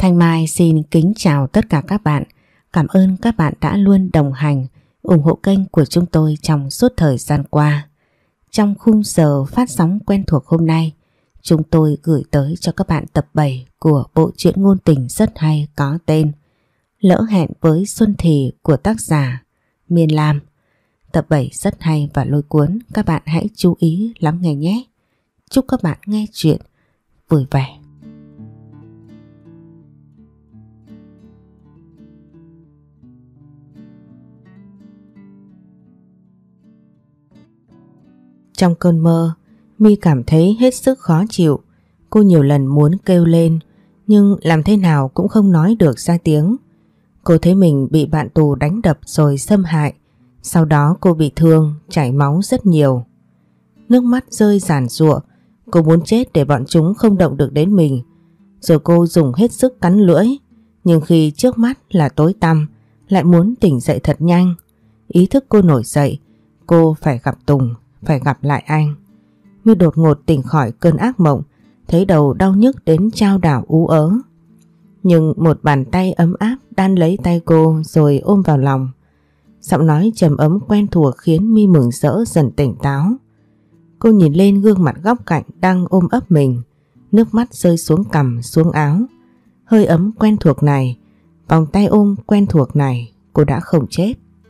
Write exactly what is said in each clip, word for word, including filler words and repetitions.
Thanh Mai xin kính chào tất cả các bạn. Cảm ơn các bạn đã luôn đồng hành, ủng hộ kênh của chúng tôi trong suốt thời gian qua. Trong khung giờ phát sóng quen thuộc hôm nay, chúng tôi gửi tới cho các bạn tập bảy của bộ truyện ngôn tình rất hay có tên Lỡ hẹn với Xuân Thì của tác giả Miên Lam. Tập bảy rất hay và lôi cuốn, các bạn hãy chú ý lắng nghe nhé. Chúc các bạn nghe chuyện vui vẻ. Trong cơn mơ, My cảm thấy hết sức khó chịu. Cô nhiều lần muốn kêu lên, nhưng làm thế nào cũng không nói được ra tiếng. Cô thấy mình bị bạn tù đánh đập rồi xâm hại. Sau đó cô bị thương, chảy máu rất nhiều. Nước mắt rơi ràn rụa. Cô muốn chết để bọn chúng không động được đến mình. Rồi cô dùng hết sức cắn lưỡi. Nhưng khi trước mắt là tối tăm, lại muốn tỉnh dậy thật nhanh. Ý thức cô nổi dậy, cô phải gặp Tùng, phải gặp lại anh. My đột ngột tỉnh khỏi cơn ác mộng, thấy đầu đau nhức đến chao đảo ú ớ. Nhưng một bàn tay ấm áp đan lấy tay cô rồi ôm vào lòng. Giọng nói trầm ấm quen thuộc khiến My mừng rỡ dần tỉnh táo. Cô nhìn lên gương mặt góc cạnh đang ôm ấp mình, nước mắt rơi xuống cằm xuống áo. Hơi ấm quen thuộc này, vòng tay ôm quen thuộc này, cô đã không chết.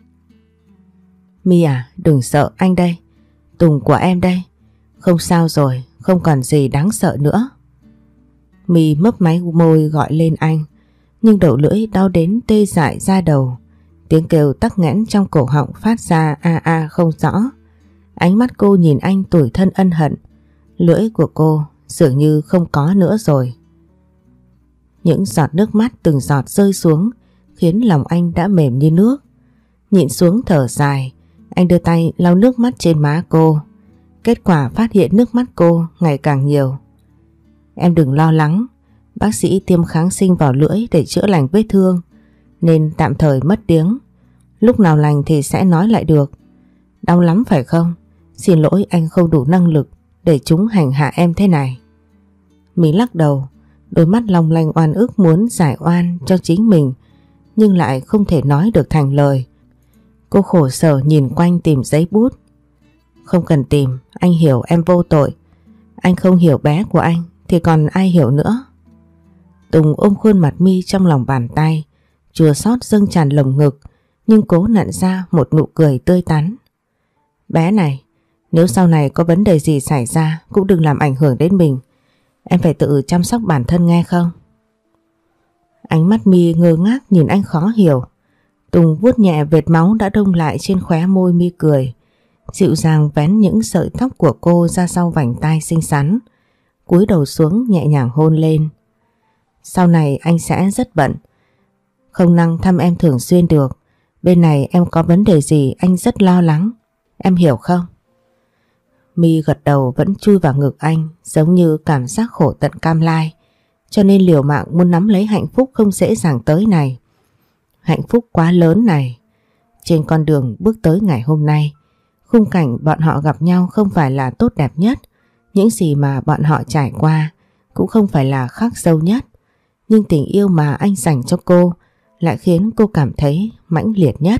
My à, đừng sợ, anh đây, Tùng của em đây. Không sao rồi, không còn gì đáng sợ nữa. My mấp máy môi gọi lên anh, nhưng đầu lưỡi đau đến tê dại da đầu. Tiếng kêu tắc nghẽn trong cổ họng phát ra a a không rõ. Ánh mắt cô nhìn anh tủi thân ân hận. Lưỡi của cô dường như không có nữa rồi. Những giọt nước mắt từng giọt rơi xuống khiến lòng anh đã mềm như nước. Nhịn xuống thở dài, anh đưa tay lau nước mắt trên má cô. Kết quả phát hiện nước mắt cô ngày càng nhiều. Em đừng lo lắng, bác sĩ tiêm kháng sinh vào lưỡi để chữa lành vết thương, nên tạm thời mất tiếng. Lúc nào lành thì sẽ nói lại được. Đau lắm phải không? Xin lỗi, anh không đủ năng lực để chúng hành hạ em thế này. Mình lắc đầu, đôi mắt long lanh oan ức muốn giải oan cho chính mình, nhưng lại không thể nói được thành lời. Cô khổ sở nhìn quanh tìm giấy bút. Không cần tìm, anh hiểu em vô tội. Anh không hiểu bé của anh thì còn ai hiểu nữa. Tùng ôm khuôn mặt My trong lòng bàn tay, chua xót dâng tràn lồng ngực, nhưng cố nặn ra một nụ cười tươi tắn. Bé này, nếu sau này có vấn đề gì xảy ra cũng đừng làm ảnh hưởng đến mình. Em phải tự chăm sóc bản thân nghe không? Ánh mắt My ngơ ngác nhìn anh khó hiểu. Tùng vuốt nhẹ vệt máu đã đông lại trên khóe môi My cười, dịu dàng vén những sợi tóc của cô ra sau vành tai xinh xắn, cúi đầu xuống nhẹ nhàng hôn lên. Sau này anh sẽ rất bận, không năng thăm em thường xuyên được. Bên này em có vấn đề gì anh rất lo lắng, em hiểu không? My gật đầu vẫn chui vào ngực anh, giống như cảm giác khổ tận cam lai, cho nên liều mạng muốn nắm lấy hạnh phúc không dễ dàng tới này. Hạnh phúc quá lớn này. Trên con đường bước tới ngày hôm nay, khung cảnh bọn họ gặp nhau không phải là tốt đẹp nhất, những gì mà bọn họ trải qua cũng không phải là khắc sâu nhất, nhưng tình yêu mà anh dành cho cô lại khiến cô cảm thấy mãnh liệt nhất.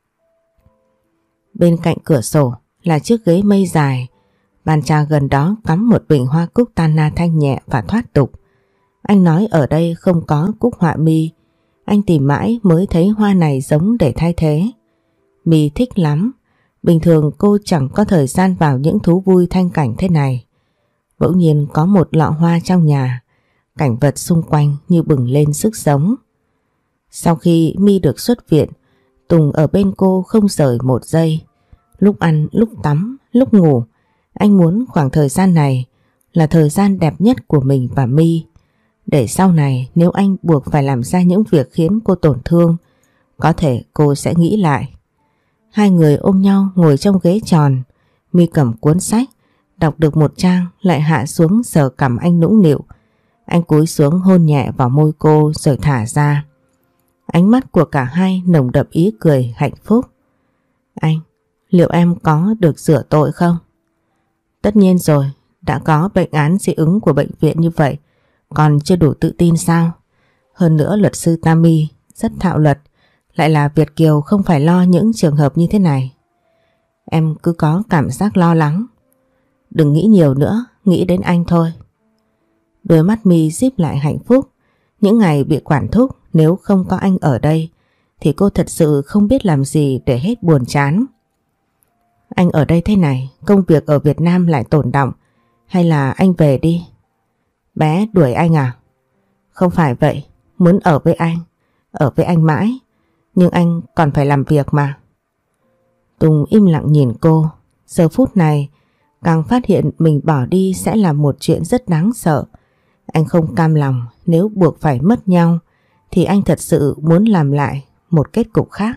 Bên cạnh cửa sổ là chiếc ghế mây dài, bàn trà gần đó cắm một bình hoa cúc Tana thanh nhẹ và thoát tục. Anh nói ở đây không có cúc họa mi, anh tìm mãi mới thấy hoa này giống để thay thế. My thích lắm, bình thường cô chẳng có thời gian vào những thú vui thanh cảnh thế này. Bỗng nhiên có một lọ hoa trong nhà, cảnh vật xung quanh như bừng lên sức sống. Sau khi My được xuất viện, Tùng ở bên cô không rời một giây. Lúc ăn, lúc tắm, lúc ngủ, anh muốn khoảng thời gian này là thời gian đẹp nhất của mình và My. Để sau này nếu anh buộc phải làm ra những việc khiến cô tổn thương, có thể cô sẽ nghĩ lại. Hai người ôm nhau ngồi trong ghế tròn. My cầm cuốn sách, đọc được một trang lại hạ xuống sờ cằm anh nũng nịu. Anh cúi xuống hôn nhẹ vào môi cô rồi thả ra. Ánh mắt của cả hai nồng đậm ý cười hạnh phúc. Anh, liệu em có được rửa tội không? Tất nhiên rồi, đã có bệnh án dị ứng của bệnh viện như vậy, còn chưa đủ tự tin sao? Hơn nữa luật sư Tammy rất thạo luật, lại là Việt kiều không phải lo những trường hợp như thế này. Em cứ có cảm giác lo lắng. Đừng nghĩ nhiều nữa, nghĩ đến anh thôi. Đôi mắt My díp lại hạnh phúc. Những ngày bị quản thúc, nếu không có anh ở đây thì cô thật sự không biết làm gì để hết buồn chán. Anh ở đây thế này, công việc ở Việt Nam lại tồn đọng, hay là anh về đi? Bé đuổi anh à? Không phải vậy, muốn ở với anh, ở với anh mãi, nhưng anh còn phải làm việc mà. Tùng im lặng nhìn cô, giờ phút này càng phát hiện mình bỏ đi sẽ là một chuyện rất đáng sợ. Anh không cam lòng, nếu buộc phải mất nhau thì anh thật sự muốn làm lại một kết cục khác.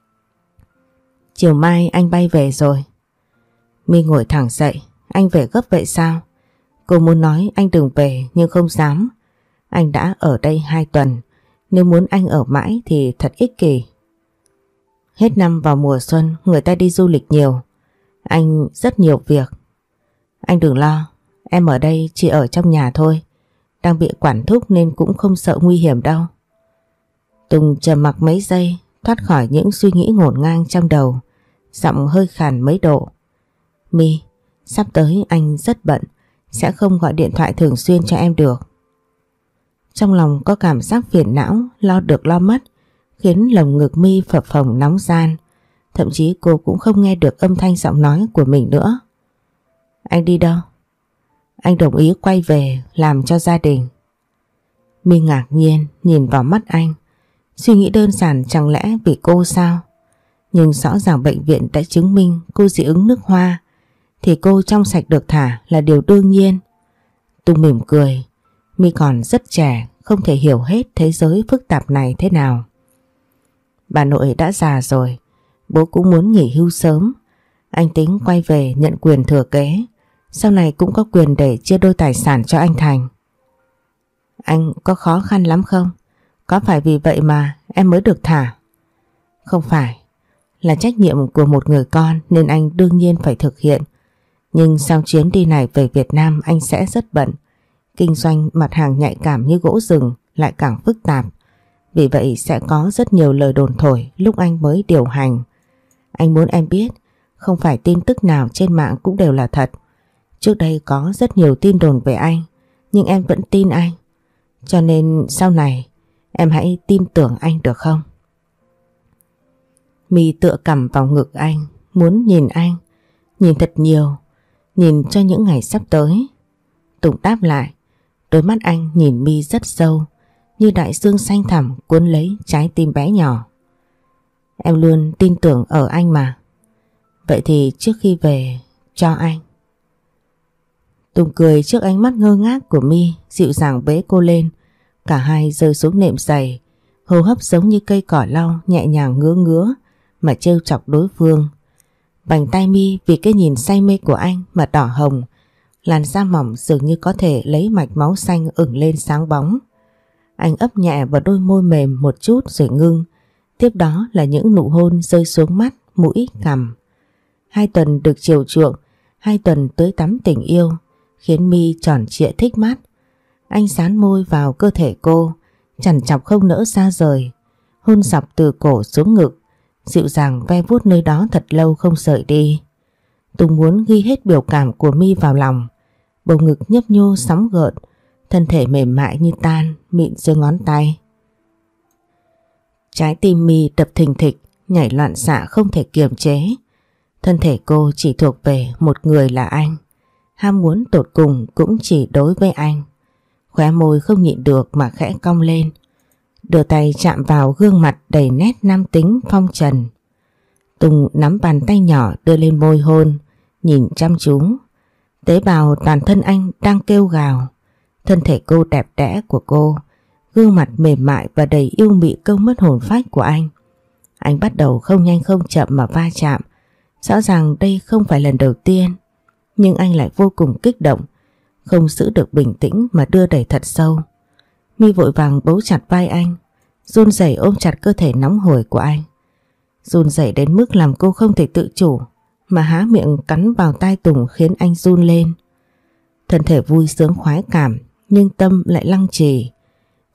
Chiều mai anh bay về rồi. My ngồi thẳng dậy. Anh về gấp vậy sao? Cô muốn nói anh đừng về nhưng không dám. Anh đã ở đây hai tuần, nếu muốn anh ở mãi thì thật ích kỷ. Hết năm vào mùa xuân người ta đi du lịch nhiều. Anh rất nhiều việc. Anh đừng lo, em ở đây chỉ ở trong nhà thôi. Đang bị quản thúc nên cũng không sợ nguy hiểm đâu. Tùng trầm mặc mấy giây, thoát khỏi những suy nghĩ ngổn ngang trong đầu, giọng hơi khàn mấy độ. My, sắp tới anh rất bận, sẽ không gọi điện thoại thường xuyên cho em được. Trong lòng có cảm giác phiền não, lo được lo mất, khiến lồng ngực My phập phồng nóng ran. Thậm chí cô cũng không nghe được âm thanh giọng nói của mình nữa. Anh đi đâu? Anh đồng ý quay về làm cho gia đình. My ngạc nhiên nhìn vào mắt anh, suy nghĩ đơn giản chẳng lẽ vì cô sao? Nhưng rõ ràng bệnh viện đã chứng minh cô dị ứng nước hoa, thì cô trong sạch được thả là điều đương nhiên. Tùng mỉm cười, My còn rất trẻ, không thể hiểu hết thế giới phức tạp này thế nào. Bà nội đã già rồi, bố cũng muốn nghỉ hưu sớm. Anh tính quay về nhận quyền thừa kế, sau này cũng có quyền để chia đôi tài sản cho anh Thành. Anh có khó khăn lắm không? Có phải vì vậy mà em mới được thả? Không phải, là trách nhiệm của một người con nên anh đương nhiên phải thực hiện. Nhưng sau chuyến đi này về Việt Nam anh sẽ rất bận. Kinh doanh mặt hàng nhạy cảm như gỗ rừng lại càng phức tạp. Vì vậy sẽ có rất nhiều lời đồn thổi lúc anh mới điều hành. Anh muốn em biết, không phải tin tức nào trên mạng cũng đều là thật. Trước đây có rất nhiều tin đồn về anh, nhưng em vẫn tin anh. Cho nên sau này em hãy tin tưởng anh được không? My tựa cằm vào ngực anh, muốn nhìn anh, nhìn thật nhiều, nhìn cho những ngày sắp tới. Tùng đáp lại, đôi mắt anh nhìn My rất sâu, như đại dương xanh thẳm cuốn lấy trái tim bé nhỏ. Em luôn tin tưởng ở anh mà. Vậy thì trước khi về, cho anh. Tùng cười trước ánh mắt ngơ ngác của My, dịu dàng bế cô lên. Cả hai rơi xuống nệm giày, hô hấp giống như cây cỏ lau nhẹ nhàng ngứa ngứa mà trêu chọc đối phương. Vành tay My vì cái nhìn say mê của anh mà đỏ hồng, làn da mỏng dường như có thể lấy mạch máu xanh ửng lên sáng bóng. Anh ấp nhẹ vào đôi môi mềm một chút rồi ngưng, tiếp đó là những nụ hôn rơi xuống mắt, mũi, cằm. Hai tuần được chiều chuộng, hai tuần tưới tắm tình yêu, khiến My tròn trịa thích mắt. Anh dán môi vào cơ thể cô, chằn chọc không nỡ xa rời, hôn dọc từ cổ xuống ngực, dịu dàng ve vuốt nơi đó thật lâu không rời đi. Tùng muốn ghi hết biểu cảm của My vào lòng, bầu ngực nhấp nhô sóng gợn, thân thể mềm mại như tan, mịn dưới ngón tay. Trái tim My đập thình thịch, nhảy loạn xạ không thể kiềm chế. Thân thể cô chỉ thuộc về một người là anh, ham muốn tột cùng cũng chỉ đối với anh. Khóe môi không nhịn được mà khẽ cong lên, đưa tay chạm vào gương mặt đầy nét nam tính phong trần. Tùng nắm bàn tay nhỏ đưa lên môi hôn, nhìn chăm chú. Tế bào toàn thân anh đang kêu gào. Thân thể cô đẹp đẽ của cô, gương mặt mềm mại và đầy yêu mị câu mất hồn phách của anh. Anh bắt đầu không nhanh không chậm mà va chạm. Rõ ràng đây không phải lần đầu tiên, nhưng anh lại vô cùng kích động, không giữ được bình tĩnh mà đưa đẩy thật sâu. My vội vàng bấu chặt vai anh, run rẩy ôm chặt cơ thể nóng hổi của anh. Run rẩy đến mức làm cô không thể tự chủ mà há miệng cắn vào tai Tùng khiến anh run lên. Thân thể vui sướng khoái cảm nhưng tâm lại lăng trì.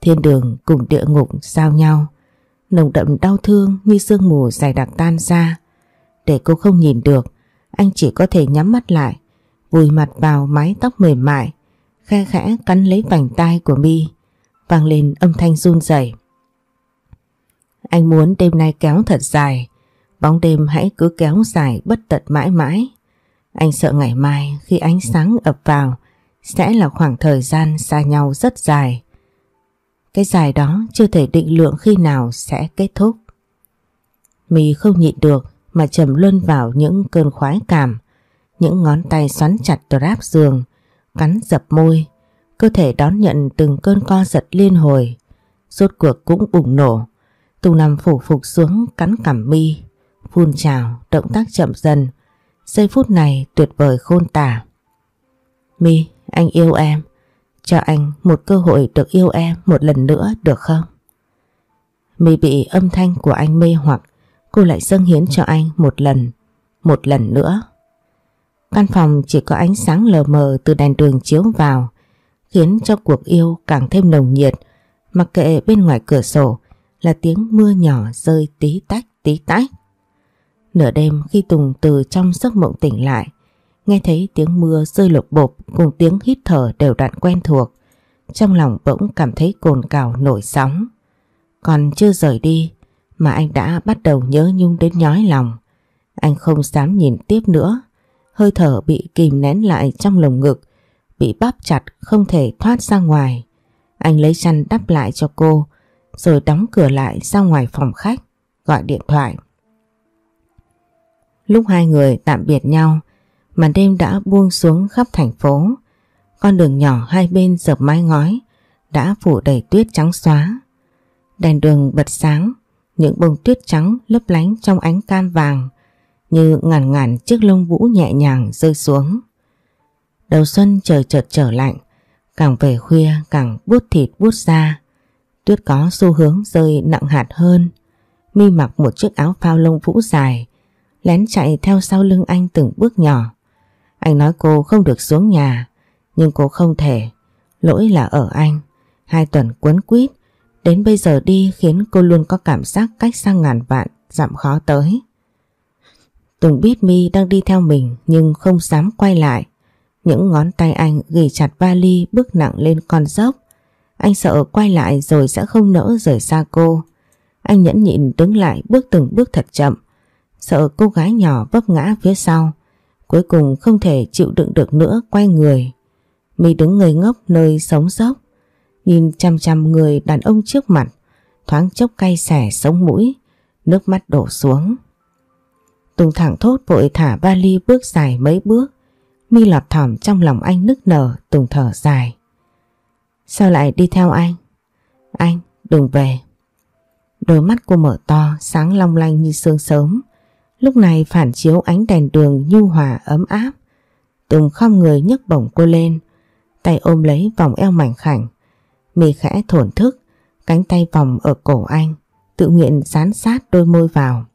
Thiên đường cùng địa ngục giao nhau, nồng đậm đau thương như sương mù dày đặc tan ra. Để cô không nhìn được, anh chỉ có thể nhắm mắt lại, vùi mặt vào mái tóc mềm mại, khe khẽ cắn lấy vành tai của My, vang lên âm thanh run rẩy. Anh muốn đêm nay kéo thật dài, bóng đêm hãy cứ kéo dài bất tận mãi mãi. Anh sợ ngày mai khi ánh sáng ập vào sẽ là khoảng thời gian xa nhau rất dài. Cái dài đó chưa thể định lượng khi nào sẽ kết thúc. My không nhịn được mà trầm luân vào những cơn khoái cảm. Những ngón tay xoắn chặt strap giường, cắn dập môi, cơ thể đón nhận từng cơn co giật liên hồi. Rốt cuộc cũng bùng nổ. Tùng nằm phủ phục xuống cắn cằm My, phun trào, động tác chậm dần. Giây phút này tuyệt vời khôn tả. My, anh yêu em. Cho anh một cơ hội được yêu em một lần nữa được không? My bị âm thanh của anh mê hoặc, cô lại dâng hiến cho anh một lần, một lần nữa. Căn phòng chỉ có ánh sáng lờ mờ từ đèn đường chiếu vào, khiến cho cuộc yêu càng thêm nồng nhiệt. Mặc kệ bên ngoài cửa sổ là tiếng mưa nhỏ rơi tí tách tí tách. Nửa đêm khi Tùng từ trong giấc mộng tỉnh lại, nghe thấy tiếng mưa rơi lộp bộp cùng tiếng hít thở đều đặn quen thuộc, trong lòng bỗng cảm thấy cồn cào nổi sóng. Còn chưa rời đi mà anh đã bắt đầu nhớ nhung đến nhói lòng. Anh không dám nhìn tiếp nữa, hơi thở bị kìm nén lại trong lồng ngực, bị bóp chặt không thể thoát ra ngoài. Anh lấy chăn đắp lại cho cô, rồi đóng cửa lại ra ngoài phòng khách, gọi điện thoại. Lúc hai người tạm biệt nhau, màn đêm đã buông xuống khắp thành phố. Con đường nhỏ hai bên dợp mái ngói đã phủ đầy tuyết trắng xóa. Đèn đường bật sáng, những bông tuyết trắng lấp lánh trong ánh cam vàng, như ngàn ngàn chiếc lông vũ nhẹ nhàng rơi xuống. Đầu xuân trời chợt trở lạnh, càng về khuya càng buốt thịt buốt da. Tuyết có xu hướng rơi nặng hạt hơn. My mặc một chiếc áo phao lông vũ dài, lén chạy theo sau lưng anh từng bước nhỏ. Anh nói cô không được xuống nhà, nhưng cô không thể. Lỗi là ở anh. Hai tuần quấn quýt, đến bây giờ đi khiến cô luôn có cảm giác cách xa ngàn vạn dặm khó tới. Tùng biết My đang đi theo mình nhưng không dám quay lại. Những ngón tay anh ghì chặt vali bước nặng lên con dốc. Anh sợ quay lại rồi sẽ không nỡ rời xa cô. Anh nhẫn nhịn đứng lại bước từng bước thật chậm, sợ cô gái nhỏ vấp ngã phía sau. Cuối cùng không thể chịu đựng được nữa quay người. My đứng ngây ngốc nơi sống dốc, nhìn chăm chăm người đàn ông trước mặt, thoáng chốc cay xẻ sống mũi, nước mắt đổ xuống. Tùng thẳng thốt vội thả vali bước dài mấy bước. My lọt thỏm trong lòng anh nức nở. Tùng thở dài. Sao lại đi theo anh? Anh đừng về. Đôi mắt cô mở to, sáng long lanh như sương sớm, lúc này phản chiếu ánh đèn đường nhu hòa ấm áp. Tùng khom người nhấc bổng cô lên, tay ôm lấy vòng eo mảnh khảnh. My khẽ thổn thức, cánh tay vòng ở cổ anh, tự nguyện dán sát đôi môi vào.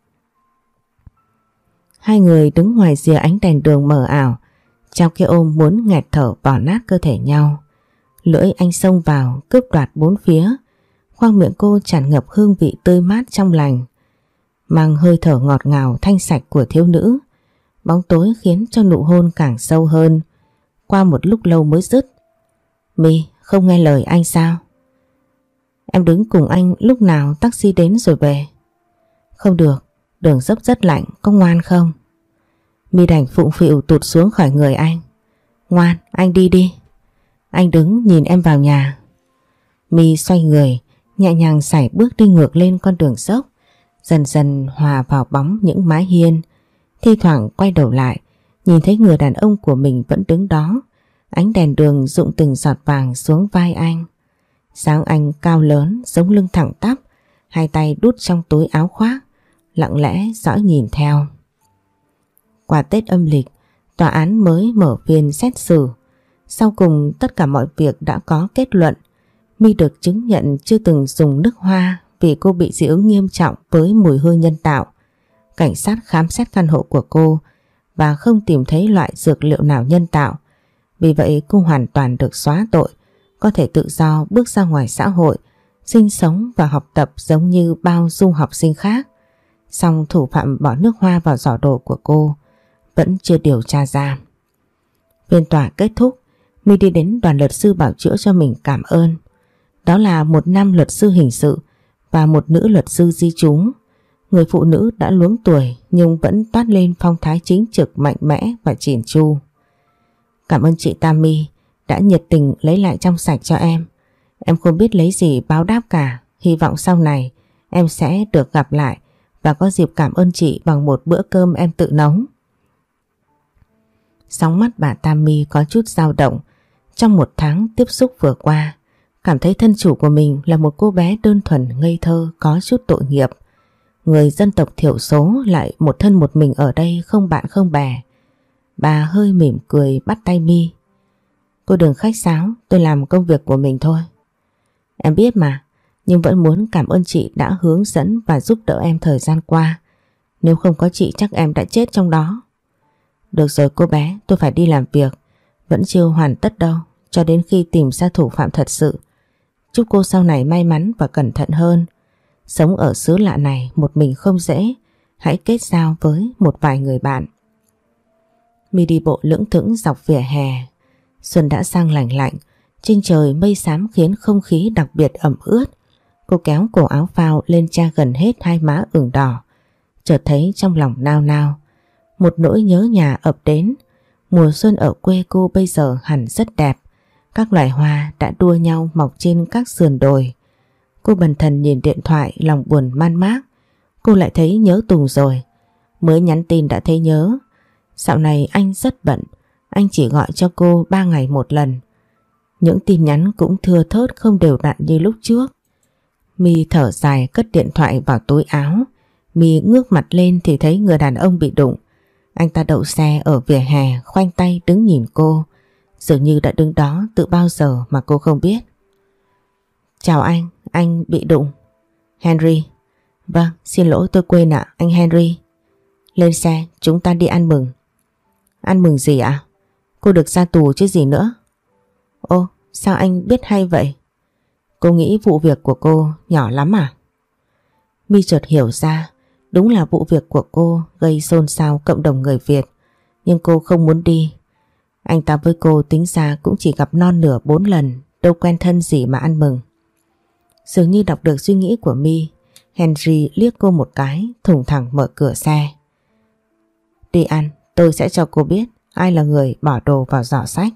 Hai người đứng ngoài rìa ánh đèn đường mờ ảo, trao cái ôm muốn nghẹt thở bỏ nát cơ thể nhau. Lưỡi anh xông vào cướp đoạt bốn phía, khoang miệng cô tràn ngập hương vị tươi mát trong lành, mang hơi thở ngọt ngào thanh sạch của thiếu nữ. Bóng tối khiến cho nụ hôn càng sâu hơn. Qua một lúc lâu mới dứt. My không nghe lời anh sao? Em đứng cùng anh lúc nào taxi đến rồi về. Không được, đường dốc rất lạnh, có ngoan không? My đành phụng phịu tụt xuống khỏi người anh. Ngoan, anh đi đi. Anh đứng nhìn em vào nhà. My xoay người, nhẹ nhàng sải bước đi ngược lên con đường dốc, dần dần hòa vào bóng những mái hiên. Thi thoảng quay đầu lại, nhìn thấy người đàn ông của mình vẫn đứng đó. Ánh đèn đường rụng từng giọt vàng xuống vai anh. Dáng anh cao lớn, sống lưng thẳng tắp, hai tay đút trong túi áo khoác, lặng lẽ dõi nhìn theo. Qua Tết âm lịch, tòa án mới mở phiên xét xử. Sau cùng tất cả mọi việc đã có kết luận. My được chứng nhận chưa từng dùng nước hoa vì cô bị dị ứng nghiêm trọng với mùi hương nhân tạo. Cảnh sát khám xét căn hộ của cô và không tìm thấy loại dược liệu nào nhân tạo. Vì vậy cô hoàn toàn được xóa tội, có thể tự do bước ra ngoài xã hội sinh sống và học tập giống như bao du học sinh khác. Song thủ phạm bỏ nước hoa vào giỏ đồ của cô vẫn chưa điều tra ra. Phiên tòa kết thúc, My đi đến đoàn luật sư bào chữa cho mình cảm ơn. Đó là một nam luật sư hình sự và một nữ luật sư di trú. Người phụ nữ đã luống tuổi nhưng vẫn toát lên phong thái chính trực, mạnh mẽ và chỉn chu. Cảm ơn chị Tammy đã nhiệt tình lấy lại trong sạch cho em. Em không biết lấy gì báo đáp cả. Hy vọng sau này em sẽ được gặp lại và có dịp cảm ơn chị bằng một bữa cơm em tự nấu. Sóng mắt bà Tammy có chút dao động. Trong một tháng tiếp xúc vừa qua, cảm thấy thân chủ của mình là một cô bé đơn thuần ngây thơ, có chút tội nghiệp. Người dân tộc thiểu số lại một thân một mình ở đây, không bạn không bè. Bà hơi mỉm cười bắt tay My. Cô đừng khách sáo, tôi làm công việc của mình thôi. Em biết mà, nhưng vẫn muốn cảm ơn chị đã hướng dẫn và giúp đỡ em thời gian qua. Nếu không có chị chắc em đã chết trong đó. Được rồi cô bé, tôi phải đi làm việc. Vẫn chưa hoàn tất đâu, cho đến khi tìm ra thủ phạm thật sự. Chúc cô sau này may mắn và cẩn thận hơn. Sống ở xứ lạ này một mình không dễ. Hãy kết giao với một vài người bạn. My đi bộ lững thững dọc vỉa hè. Xuân đã sang lành lạnh. Trên trời mây xám khiến không khí đặc biệt ẩm ướt. Cô kéo cổ áo phao lên che gần hết hai má ửng đỏ. Chợt thấy trong lòng nao nao. Một nỗi nhớ nhà ập đến. Mùa xuân ở quê cô bây giờ hẳn rất đẹp. Các loài hoa đã đua nhau mọc trên các sườn đồi. Cô bần thần nhìn điện thoại, lòng buồn man mác. Cô lại thấy nhớ Tùng rồi. Mới nhắn tin đã thấy nhớ. Dạo này anh rất bận. Anh chỉ gọi cho cô ba ngày một lần. Những tin nhắn cũng thưa thớt không đều đặn như lúc trước. My thở dài cất điện thoại vào túi áo. My ngước mặt lên thì thấy người đàn ông bị đụng. Anh ta đậu xe ở vỉa hè, khoanh tay đứng nhìn cô. Dường như đã đứng đó từ bao giờ mà cô không biết. Chào anh, anh bị đụng. Henry. Vâng, xin lỗi tôi quên ạ, anh Henry. Lên xe, chúng ta đi ăn mừng. Ăn mừng gì ạ? Cô được ra tù chứ gì nữa. Ô, sao anh biết hay vậy? Cô nghĩ vụ việc của cô nhỏ lắm à? My chợt hiểu ra, đúng là vụ việc của cô gây xôn xao cộng đồng người Việt. Nhưng cô không muốn đi. Anh ta với cô tính ra cũng chỉ gặp non nửa bốn lần, đâu quen thân gì mà ăn mừng. Dường như đọc được suy nghĩ của My, Henry liếc cô một cái, thủng thẳng mở cửa xe. Đi ăn, tôi sẽ cho cô biết ai là người bỏ đồ vào giỏ sách.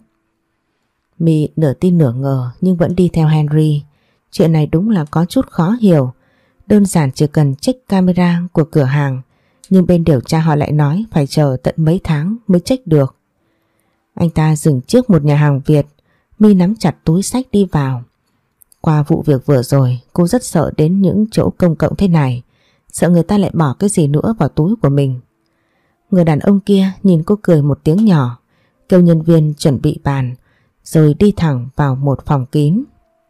My nửa tin nửa ngờ nhưng vẫn đi theo Henry. Chuyện này đúng là có chút khó hiểu. Đơn giản chỉ cần check camera của cửa hàng, nhưng bên điều tra họ lại nói phải chờ tận mấy tháng mới check được. Anh ta dừng trước một nhà hàng Việt. My nắm chặt túi sách đi vào. Qua vụ việc vừa rồi, cô rất sợ đến những chỗ công cộng thế này. Sợ người ta lại bỏ cái gì nữa vào túi của mình. Người đàn ông kia nhìn cô cười một tiếng nhỏ, kêu nhân viên chuẩn bị bàn, rồi đi thẳng vào một phòng kín.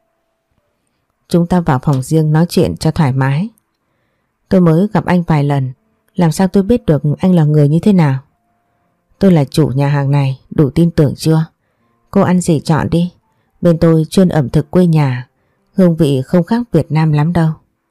Chúng ta vào phòng riêng nói chuyện cho thoải mái. Tôi mới gặp anh vài lần, làm sao tôi biết được anh là người như thế nào? Tôi là chủ nhà hàng này, đủ tin tưởng chưa? Cô ăn gì chọn đi. Bên tôi chuyên ẩm thực quê nhà, hương vị không khác Việt Nam lắm đâu.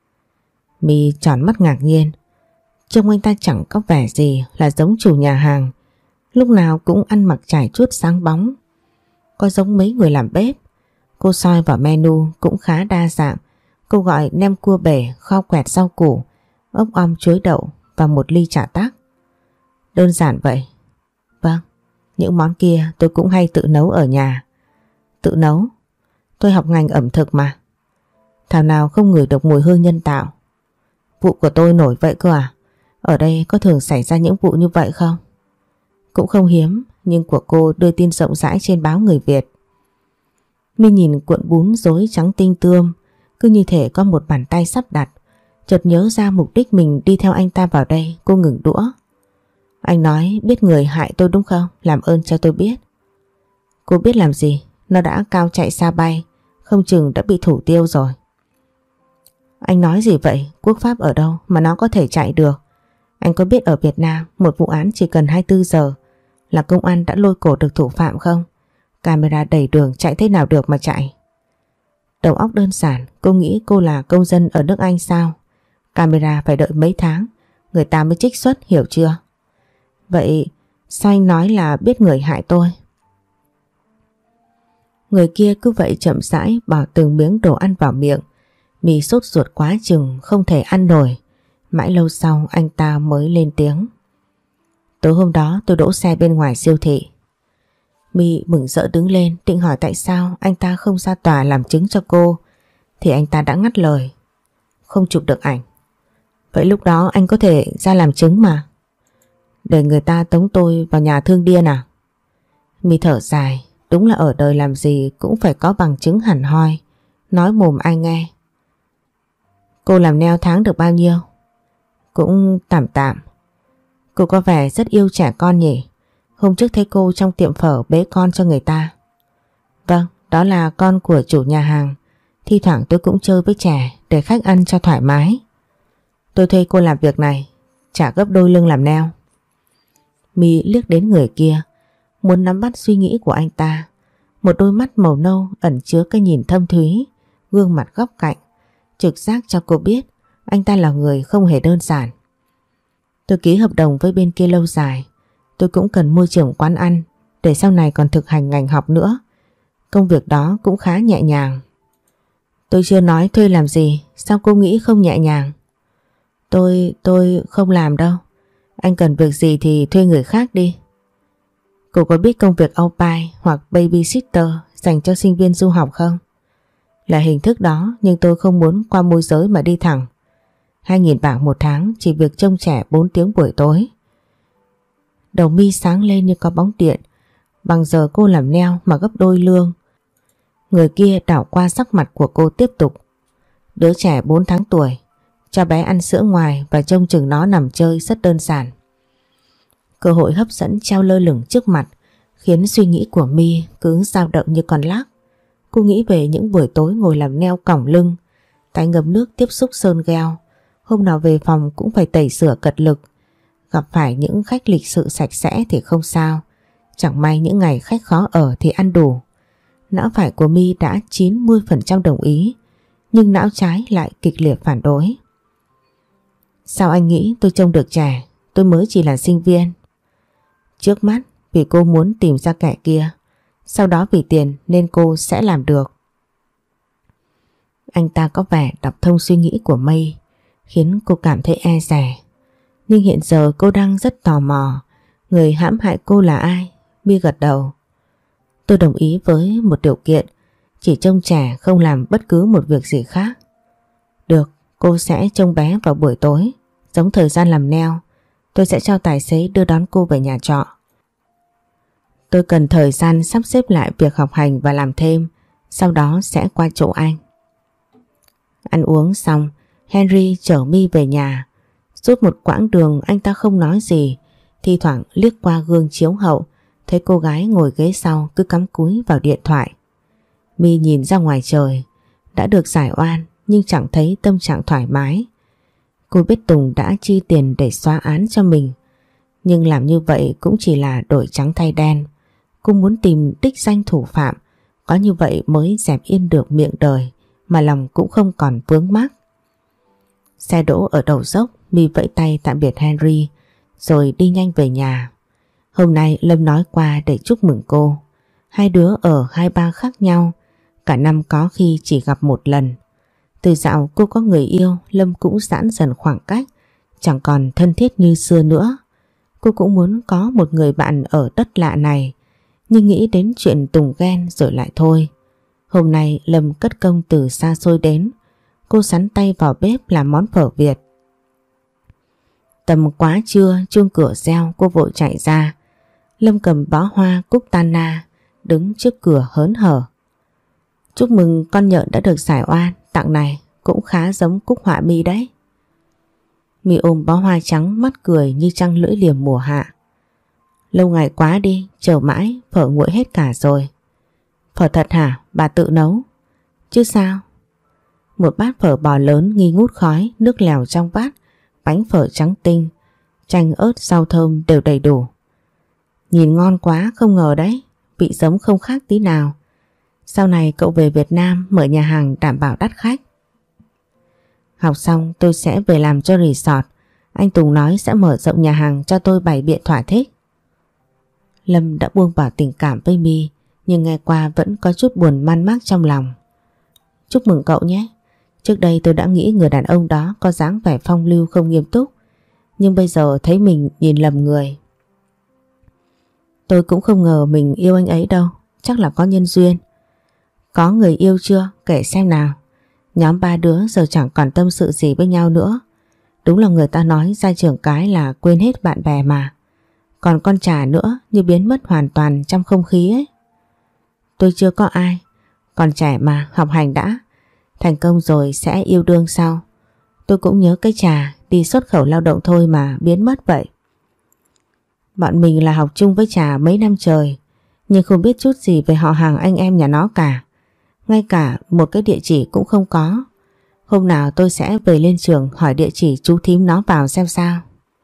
My tròn mắt ngạc nhiên. Trông anh ta chẳng có vẻ gì là giống chủ nhà hàng. Lúc nào cũng ăn mặc trải chuốt sáng bóng. Có giống mấy người làm bếp. Cô soi vào menu cũng khá đa dạng. Cô gọi nem cua bể, kho quẹt rau củ, ốc om chuối đậu và một ly chả tắc. Đơn giản vậy. Vâng, những món kia tôi cũng hay tự nấu ở nhà. Tự nấu? Tôi học ngành ẩm thực mà. Thảo nào không ngửi được mùi hương nhân tạo. Vụ của tôi nổi vậy cơ à? Ở đây có thường xảy ra những vụ như vậy không? Cũng không hiếm, nhưng của cô đưa tin rộng rãi trên báo Người Việt. My nhìn cuộn bún rối trắng tinh tươm, cứ như thể có một bàn tay sắp đặt. Chợt nhớ ra mục đích mình đi theo anh ta vào đây, cô ngừng đũa. Anh nói biết người hại tôi đúng không? Làm ơn cho tôi biết. Cô biết làm gì? Nó đã cao chạy xa bay, không chừng đã bị thủ tiêu rồi. Anh nói gì vậy? Quốc pháp ở đâu mà nó có thể chạy được? Anh có biết ở Việt Nam một vụ án chỉ cần hai mươi tư giờ là công an đã lôi cổ được thủ phạm không? Camera đầy đường chạy thế nào được mà chạy? Đầu óc đơn giản, cô nghĩ cô là công dân ở nước Anh sao? Camera phải đợi mấy tháng người ta mới trích xuất, hiểu chưa? Vậy sao anh nói là biết người hại tôi? Người kia cứ vậy chậm rãi bỏ từng miếng đồ ăn vào miệng. My sốt ruột quá chừng không thể ăn nổi. Mãi lâu sau anh ta mới lên tiếng. Tối hôm đó tôi đỗ xe bên ngoài siêu thị. My mừng rỡ đứng lên định hỏi tại sao anh ta không ra tòa làm chứng cho cô, thì anh ta đã ngắt lời. Không chụp được ảnh. Vậy lúc đó anh có thể ra làm chứng mà. Để người ta tống tôi vào nhà thương điên à? My thở dài. Đúng là ở đời làm gì cũng phải có bằng chứng hẳn hoi, nói mồm ai nghe. Cô làm nail tháng được bao nhiêu? Cũng tạm tạm. Cô có vẻ rất yêu trẻ con nhỉ? Hôm trước thấy cô trong tiệm phở bế con cho người ta. Vâng, đó là con của chủ nhà hàng. Thi thoảng tôi cũng chơi với trẻ để khách ăn cho thoải mái. Tôi thuê cô làm việc này, trả gấp đôi lương làm nail. My liếc đến người kia, muốn nắm bắt suy nghĩ của anh ta. Một đôi mắt màu nâu ẩn chứa cái nhìn thâm thúy, gương mặt góc cạnh, trực giác cho cô biết anh ta là người không hề đơn giản. Tôi ký hợp đồng với bên kia lâu dài. Tôi cũng cần môi trường quán ăn để sau này còn thực hành ngành học nữa. Công việc đó cũng khá nhẹ nhàng. Tôi chưa nói thuê làm gì, sao cô nghĩ không nhẹ nhàng? Tôi, tôi không làm đâu. Anh cần việc gì thì thuê người khác đi. Cô có biết công việc au pair hoặc babysitter dành cho sinh viên du học không? Là hình thức đó, nhưng tôi không muốn qua môi giới mà đi thẳng. Hai nghìn bảng một tháng, chỉ việc trông trẻ bốn tiếng buổi tối. Đầu My sáng lên như có bóng điện. Bằng giờ cô làm nail mà gấp đôi lương. Người kia đảo qua sắc mặt của cô tiếp tục. Đứa trẻ bốn tháng tuổi, cho bé ăn sữa ngoài và trông chừng nó nằm chơi rất đơn giản. Cơ hội hấp dẫn treo lơ lửng trước mặt khiến suy nghĩ của My cứ dao động như con lác. Cô nghĩ về những buổi tối ngồi làm nail còng lưng, tay ngâm nước tiếp xúc sơn gheo, hôm nào về phòng cũng phải tẩy rửa cật lực. Gặp phải những khách lịch sự sạch sẽ thì không sao, chẳng may những ngày khách khó ở thì ăn đủ. Não phải của My đã chín mươi phần trăm đồng ý, nhưng não trái lại kịch liệt phản đối. Sao anh nghĩ tôi trông được trẻ? Tôi mới chỉ là sinh viên. Trước mắt vì cô muốn tìm ra kẻ kia, sau đó vì tiền nên cô sẽ làm được. Anh ta có vẻ đọc thông suy nghĩ của Mây, khiến cô cảm thấy e dè. Nhưng hiện giờ cô đang rất tò mò người hãm hại cô là ai. My gật đầu. Tôi đồng ý với một điều kiện, chỉ trông trẻ không làm bất cứ một việc gì khác. Được, cô sẽ trông bé vào buổi tối, giống thời gian làm nail. Tôi sẽ cho tài xế đưa đón cô về nhà trọ. Tôi cần thời gian sắp xếp lại việc học hành và làm thêm, sau đó sẽ qua chỗ anh. Ăn uống xong, Henry chở My về nhà. Suốt một quãng đường anh ta không nói gì, thi thoảng liếc qua gương chiếu hậu, thấy cô gái ngồi ghế sau cứ cắm cúi vào điện thoại. My nhìn ra ngoài trời, đã được giải oan nhưng chẳng thấy tâm trạng thoải mái. Cô biết Tùng đã chi tiền để xóa án cho mình, nhưng làm như vậy cũng chỉ là đổi trắng thay đen. Cô muốn tìm đích danh thủ phạm, có như vậy mới dẹp yên được miệng đời mà lòng cũng không còn vướng mắc. Xe đỗ ở đầu dốc, My vẫy tay tạm biệt Henry rồi đi nhanh về nhà. Hôm nay Lâm nói qua để chúc mừng cô. Hai đứa ở hai bang khác nhau, cả năm có khi chỉ gặp một lần. Từ dạo cô có người yêu, Lâm cũng giãn dần khoảng cách, chẳng còn thân thiết như xưa nữa. Cô cũng muốn có một người bạn ở đất lạ này, nhưng nghĩ đến chuyện Tùng ghen rồi lại thôi. Hôm nay Lâm cất công từ xa xôi đến, cô sắn tay vào bếp làm món phở Việt. Tầm quá trưa, chuông cửa reo, cô vội chạy ra. Lâm cầm bó hoa cúc tana đứng trước cửa hớn hở. Chúc mừng con nhện đã được giải oan, tặng này cũng khá giống cúc họa mi đấy. My ôm bó hoa trắng, mắt cười như trăng lưỡi liềm mùa hạ. Lâu ngày quá đi, chờ mãi, phở nguội hết cả rồi. Phở thật hả? Bà tự nấu? Chứ sao? Một bát phở bò lớn nghi ngút khói, nước lèo trong bát, bánh phở trắng tinh, chanh ớt rau thơm đều đầy đủ. Nhìn ngon quá, không ngờ đấy, vị giống không khác tí nào. Sau này cậu về Việt Nam mở nhà hàng đảm bảo đắt khách. Học xong tôi sẽ về làm cho resort. Anh Tùng nói sẽ mở rộng nhà hàng cho tôi bày biện thỏa thích. Lâm đã buông bỏ tình cảm với My, nhưng nghe qua vẫn có chút buồn man mác trong lòng. Chúc mừng cậu nhé. Trước đây tôi đã nghĩ người đàn ông đó có dáng vẻ phong lưu không nghiêm túc, nhưng bây giờ thấy mình nhìn lầm người. Tôi cũng không ngờ mình yêu anh ấy đâu, chắc là có nhân duyên. Có người yêu chưa? Kể xem nào. Nhóm ba đứa giờ chẳng còn tâm sự gì với nhau nữa. Đúng là người ta nói ra trường cái là quên hết bạn bè mà. Còn con Trà nữa như biến mất hoàn toàn trong không khí ấy. Tôi chưa có ai. Còn trẻ mà, học hành đã. Thành công rồi sẽ yêu đương sau. Tôi cũng nhớ cái Trà đi xuất khẩu lao động thôi mà biến mất vậy. Bọn mình là học chung với Trà mấy năm trời, nhưng không biết chút gì về họ hàng anh em nhà nó cả. Ngay cả một cái địa chỉ cũng không có. Hôm nào tôi sẽ về lên trường hỏi địa chỉ chú thím nó vào xem sao.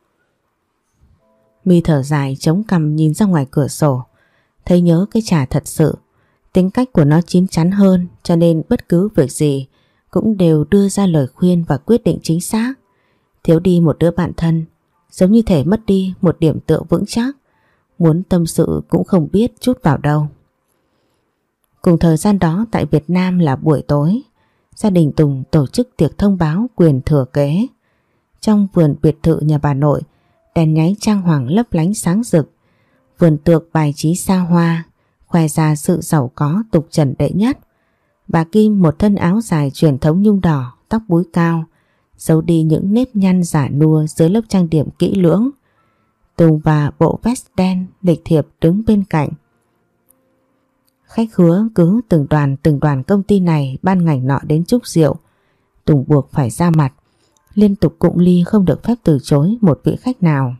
My thở dài chống cằm nhìn ra ngoài cửa sổ. Thấy nhớ cái Trà thật sự. Tính cách của nó chín chắn hơn, cho nên bất cứ việc gì cũng đều đưa ra lời khuyên và quyết định chính xác. Thiếu đi một đứa bạn thân, giống như thể mất đi một điểm tựa vững chắc. Muốn tâm sự cũng không biết chút vào đâu. Cùng thời gian đó tại Việt Nam là buổi tối, gia đình Tùng tổ chức tiệc thông báo quyền thừa kế. Trong vườn biệt thự nhà bà nội, đèn nháy trang hoàng lấp lánh sáng rực. Vườn tược bài trí xa hoa, khoe ra sự giàu có tục trần đệ nhất. Bà Kim một thân áo dài truyền thống nhung đỏ, tóc búi cao, giấu đi những nếp nhăn giả nua dưới lớp trang điểm kỹ lưỡng. Tùng và bộ vest đen lịch thiệp đứng bên cạnh. Khách hứa cứ từng đoàn từng đoàn công ty này ban ngành nọ đến chúc rượu. Tùng buộc phải ra mặt, liên tục cụng ly không được phép từ chối một vị khách nào.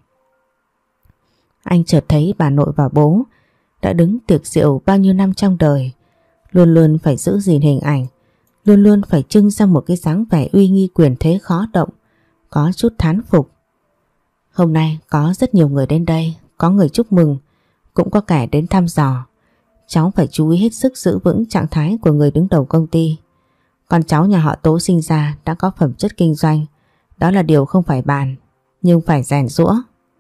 Anh chợt thấy bà nội và bố đã đứng tiệc rượu bao nhiêu năm trong đời, luôn luôn phải giữ gìn hình ảnh, luôn luôn phải trưng ra một cái dáng vẻ uy nghi quyền thế khó động, có chút thán phục. Hôm nay có rất nhiều người đến đây, có người chúc mừng, cũng có kẻ đến thăm dò. Cháu phải chú ý hết sức giữ vững trạng thái của người đứng đầu công ty. Con cháu nhà họ Tố sinh ra đã có phẩm chất kinh doanh, đó là điều không phải bàn, nhưng phải rèn giũa.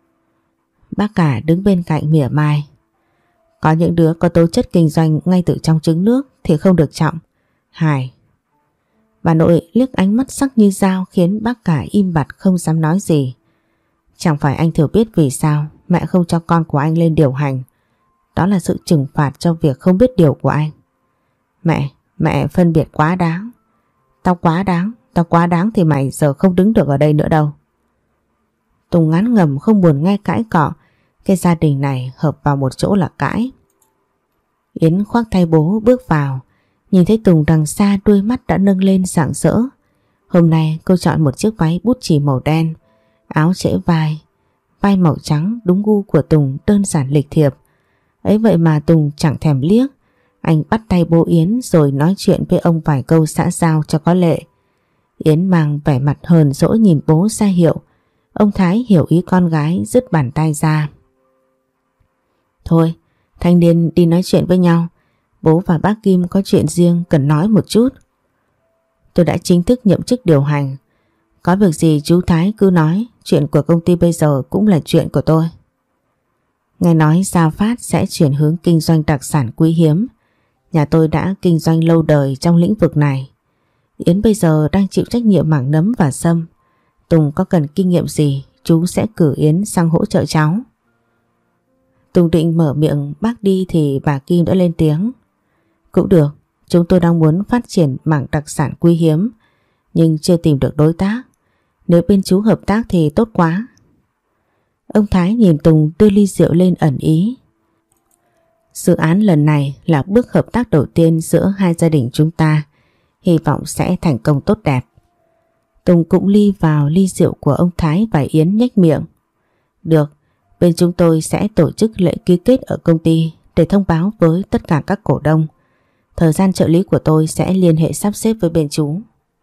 Bác cả đứng bên cạnh mỉa mai. Có những đứa có tố chất kinh doanh ngay từ trong trứng nước thì không được trọng. Hài. Bà nội liếc ánh mắt sắc như dao khiến bác cả im bặt không dám nói gì. Chẳng phải anh thừa biết vì sao mẹ không cho con của anh lên điều hành. Đó là sự trừng phạt cho việc không biết điều của anh. Mẹ, mẹ phân biệt quá đáng. Tao quá đáng, tao quá đáng thì mày giờ không đứng được ở đây nữa đâu. Tùng ngán ngẩm không buồn nghe cãi cọ. Cái gia đình này hợp vào một chỗ là cãi. Yến khoác tay bố bước vào. Nhìn thấy Tùng đằng xa, đôi mắt đã nâng lên rạng rỡ. Hôm nay cô chọn một chiếc váy bút chì màu đen, áo trễ vai, vai màu trắng đúng gu của Tùng, đơn giản lịch thiệp. Ấy vậy mà Tùng chẳng thèm liếc. Anh bắt tay bố Yến rồi nói chuyện với ông vài câu xã giao cho có lệ. Yến mang vẻ mặt hờn dỗi nhìn bố ra hiệu. Ông Thái hiểu ý con gái, dứt bàn tay ra. Thôi, thanh niên đi nói chuyện với nhau. Bố và bác Kim có chuyện riêng cần nói một chút. Tôi đã chính thức nhậm chức điều hành. Có việc gì chú Thái cứ nói. Chuyện của công ty bây giờ cũng là chuyện của tôi. Nghe nói Gia Phát sẽ chuyển hướng kinh doanh đặc sản quý hiếm. Nhà tôi đã kinh doanh lâu đời trong lĩnh vực này. Yến bây giờ đang chịu trách nhiệm mảng nấm và sâm. Tùng có cần kinh nghiệm gì, chú sẽ cử Yến sang hỗ trợ cháu. Tùng định mở miệng bác đi thì bà Kim đã lên tiếng. Cũng được, chúng tôi đang muốn phát triển mảng đặc sản quý hiếm, nhưng chưa tìm được đối tác. Nếu bên chú hợp tác thì tốt quá. Ông Thái nhìn Tùng đưa ly rượu lên ẩn ý. Dự án lần này là bước hợp tác đầu tiên giữa hai gia đình chúng ta, hy vọng sẽ thành công tốt đẹp. Tùng cũng ly vào ly rượu của ông Thái và Yến nhếch miệng. Được, bên chúng tôi sẽ tổ chức lễ ký kết ở công ty để thông báo với tất cả các cổ đông. Thời gian trợ lý của tôi sẽ liên hệ sắp xếp với bên chú.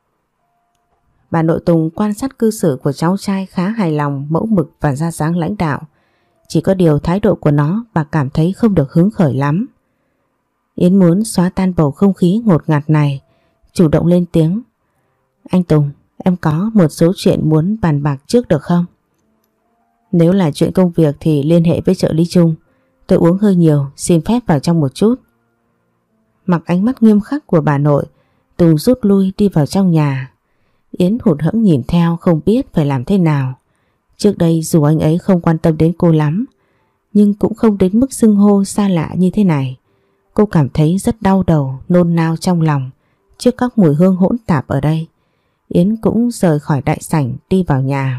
Bà nội Tùng quan sát cư xử của cháu trai khá hài lòng, mẫu mực và ra dáng lãnh đạo. Chỉ có điều thái độ của nó bà cảm thấy không được hứng khởi lắm. Yến muốn xóa tan bầu không khí ngột ngạt này, chủ động lên tiếng. Anh Tùng, em có một số chuyện muốn bàn bạc trước được không? Nếu là chuyện công việc thì liên hệ với trợ lý Trung. Tôi uống hơi nhiều, xin phép vào trong một chút. Mặc ánh mắt nghiêm khắc của bà nội, Tùng rút lui đi vào trong nhà. Yến hụt hẫng nhìn theo, không biết phải làm thế nào. Trước đây dù anh ấy không quan tâm đến cô lắm, nhưng cũng không đến mức xưng hô xa lạ như thế này. Cô cảm thấy rất đau đầu, nôn nao trong lòng trước các mùi hương hỗn tạp ở đây. Yến cũng rời khỏi đại sảnh đi vào nhà.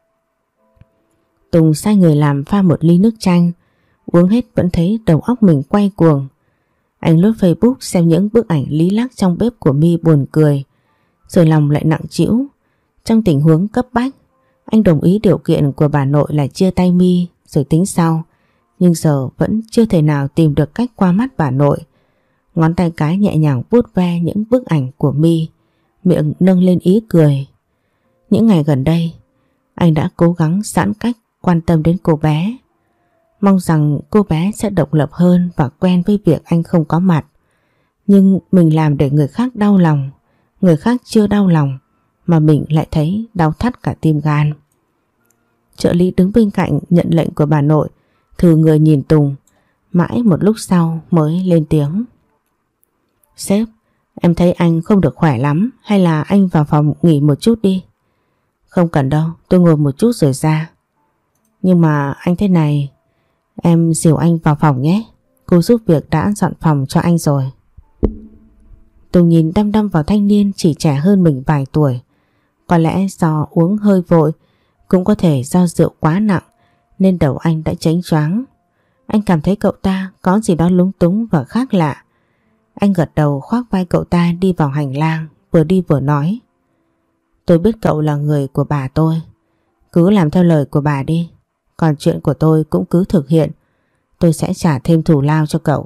Tùng sai người làm pha một ly nước chanh, uống hết vẫn thấy đầu óc mình quay cuồng. Anh lướt Facebook xem những bức ảnh lý lắc trong bếp của My buồn cười, rồi lòng lại nặng trĩu. Trong tình huống cấp bách, anh đồng ý điều kiện của bà nội là chia tay My rồi tính sau, nhưng giờ vẫn chưa thể nào tìm được cách qua mắt bà nội. Ngón tay cái nhẹ nhàng vuốt ve những bức ảnh của My, miệng nâng lên ý cười. Những ngày gần đây, anh đã cố gắng giãn cách quan tâm đến cô bé, mong rằng cô bé sẽ độc lập hơn và quen với việc anh không có mặt. Nhưng mình làm để người khác đau lòng, người khác chưa đau lòng mà mình lại thấy đau thắt cả tim gan. Trợ lý đứng bên cạnh nhận lệnh của bà nội, thừ người nhìn Tùng, mãi một lúc sau mới lên tiếng. Sếp, em thấy anh không được khỏe lắm, hay là anh vào phòng nghỉ một chút đi? Không cần đâu, tôi ngồi một chút rồi ra. Nhưng mà anh thế này, em dìu anh vào phòng nhé. Cô giúp việc đã dọn phòng cho anh rồi. Tùng nhìn đăm đăm vào thanh niên chỉ trẻ hơn mình vài tuổi. Có lẽ do uống hơi vội, cũng có thể do rượu quá nặng nên đầu anh đã chánh choáng. Anh cảm thấy cậu ta có gì đó lúng túng và khác lạ. Anh gật đầu khoác vai cậu ta đi vào hành lang, vừa đi vừa nói. Tôi biết cậu là người của bà tôi, cứ làm theo lời của bà đi. Còn chuyện của tôi cũng cứ thực hiện, tôi sẽ trả thêm thù lao cho cậu.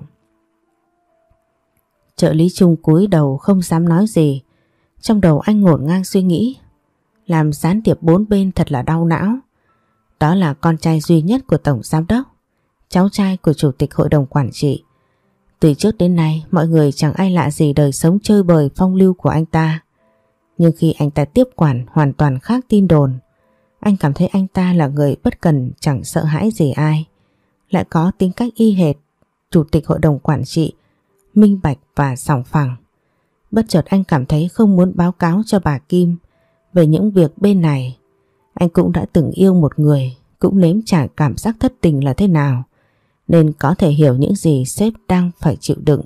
Trợ lý Trung cúi đầu không dám nói gì. Trong đầu anh ngổn ngang suy nghĩ, làm gián điệp bốn bên thật là đau não. Đó là con trai duy nhất của tổng giám đốc, cháu trai của chủ tịch hội đồng quản trị. Từ trước đến nay mọi người chẳng ai lạ gì đời sống chơi bời phong lưu của anh ta. Nhưng khi anh ta tiếp quản hoàn toàn khác tin đồn. Anh cảm thấy anh ta là người bất cần, chẳng sợ hãi gì ai, lại có tính cách y hệt chủ tịch hội đồng quản trị, minh bạch và sòng phẳng. Bất chợt anh cảm thấy không muốn báo cáo cho bà Kim về những việc bên này. Anh cũng đã từng yêu một người, cũng nếm trải cảm giác thất tình là thế nào, nên có thể hiểu những gì sếp đang phải chịu đựng.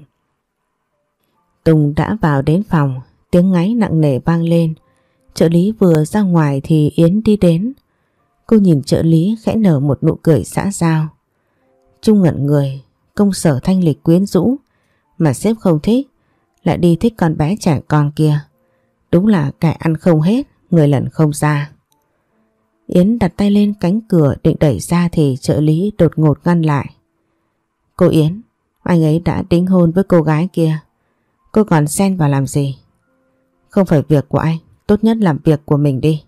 Tùng đã vào đến phòng, tiếng ngáy nặng nề vang lên. Trợ lý vừa ra ngoài thì Yến đi đến. Cô nhìn trợ lý khẽ nở một nụ cười xã giao. Trung ngẩn người, công sở thanh lịch quyến rũ mà sếp không thích, lại đi thích con bé trẻ con kia. Đúng là kẻ ăn không hết, người lần không ra. Yến đặt tay lên cánh cửa định đẩy ra thì trợ lý đột ngột ngăn lại. Cô Yến, anh ấy đã đính hôn với cô gái kia, cô còn xen vào làm gì? Không phải việc của anh, tốt nhất làm việc của mình đi.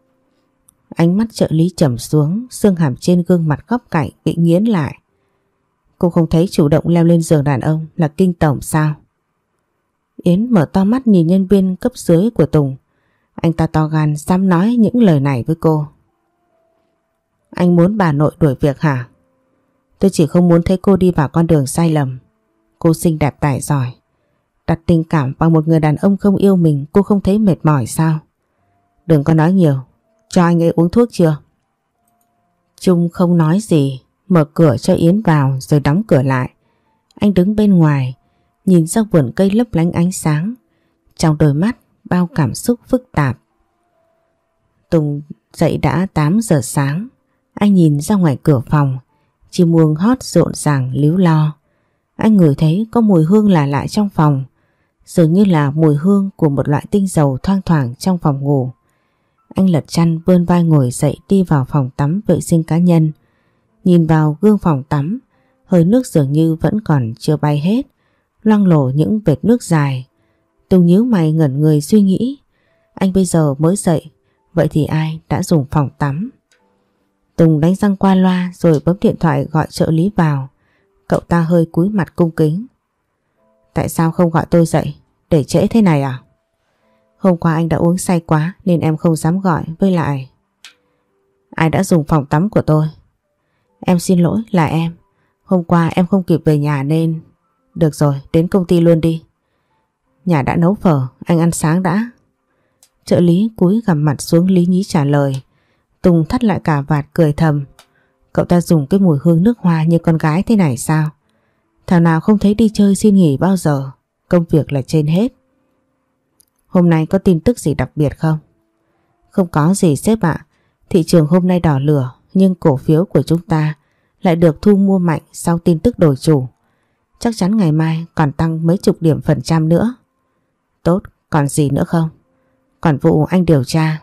Ánh mắt trợ lý trầm xuống, xương hàm trên gương mặt góc cạnh bị nghiến lại. Cô không thấy chủ động leo lên giường đàn ông là kinh tởm sao? Yến mở to mắt nhìn nhân viên cấp dưới của Tùng. Anh ta to gan dám nói những lời này với cô. Anh muốn bà nội đuổi việc hả? Tôi chỉ không muốn thấy cô đi vào con đường sai lầm. Cô xinh đẹp tài giỏi, đặt tình cảm bằng một người đàn ông không yêu mình, cô không thấy mệt mỏi sao? Đừng có nói nhiều, cho anh ấy uống thuốc chưa? Trung không nói gì, mở cửa cho Yến vào rồi đóng cửa lại. Anh đứng bên ngoài, nhìn ra vườn cây lấp lánh ánh sáng, trong đôi mắt bao cảm xúc phức tạp. Tùng dậy đã tám giờ sáng, anh nhìn ra ngoài cửa phòng, chim muông hót rộn ràng líu lo. Anh ngửi thấy có mùi hương lạ lạ trong phòng, dường như là mùi hương của một loại tinh dầu thoang thoảng trong phòng ngủ. Anh lật chăn vươn vai ngồi dậy đi vào phòng tắm vệ sinh cá nhân. Nhìn vào gương phòng tắm, hơi nước dường như vẫn còn chưa bay hết, loang lổ những vệt nước dài. Tùng nhíu mày ngẩn người suy nghĩ, anh bây giờ mới dậy, vậy thì ai đã dùng phòng tắm? Tùng đánh răng qua loa rồi bấm điện thoại gọi trợ lý vào. Cậu ta hơi cúi mặt cung kính. Tại sao không gọi tôi dậy? Để trễ thế này à? Hôm qua anh đã uống say quá nên em không dám gọi. Với lại ai đã dùng phòng tắm của tôi? Em xin lỗi, là em. Hôm qua em không kịp về nhà nên... Được rồi, đến công ty luôn đi. Nhà đã nấu phở, anh ăn sáng đã. Trợ lý cúi gằm mặt xuống lý nhí trả lời. Tùng thắt lại cà vạt cười thầm. Cậu ta dùng cái mùi hương nước hoa như con gái thế này sao? Thảo nào không thấy đi chơi xin nghỉ bao giờ. Công việc là trên hết. Hôm nay có tin tức gì đặc biệt không? Không có gì sếp ạ. Thị trường hôm nay đỏ lửa, nhưng cổ phiếu của chúng ta lại được thu mua mạnh sau tin tức đổi chủ. Chắc chắn ngày mai còn tăng mấy chục điểm phần trăm nữa. Tốt, còn gì nữa không? Còn vụ anh điều tra.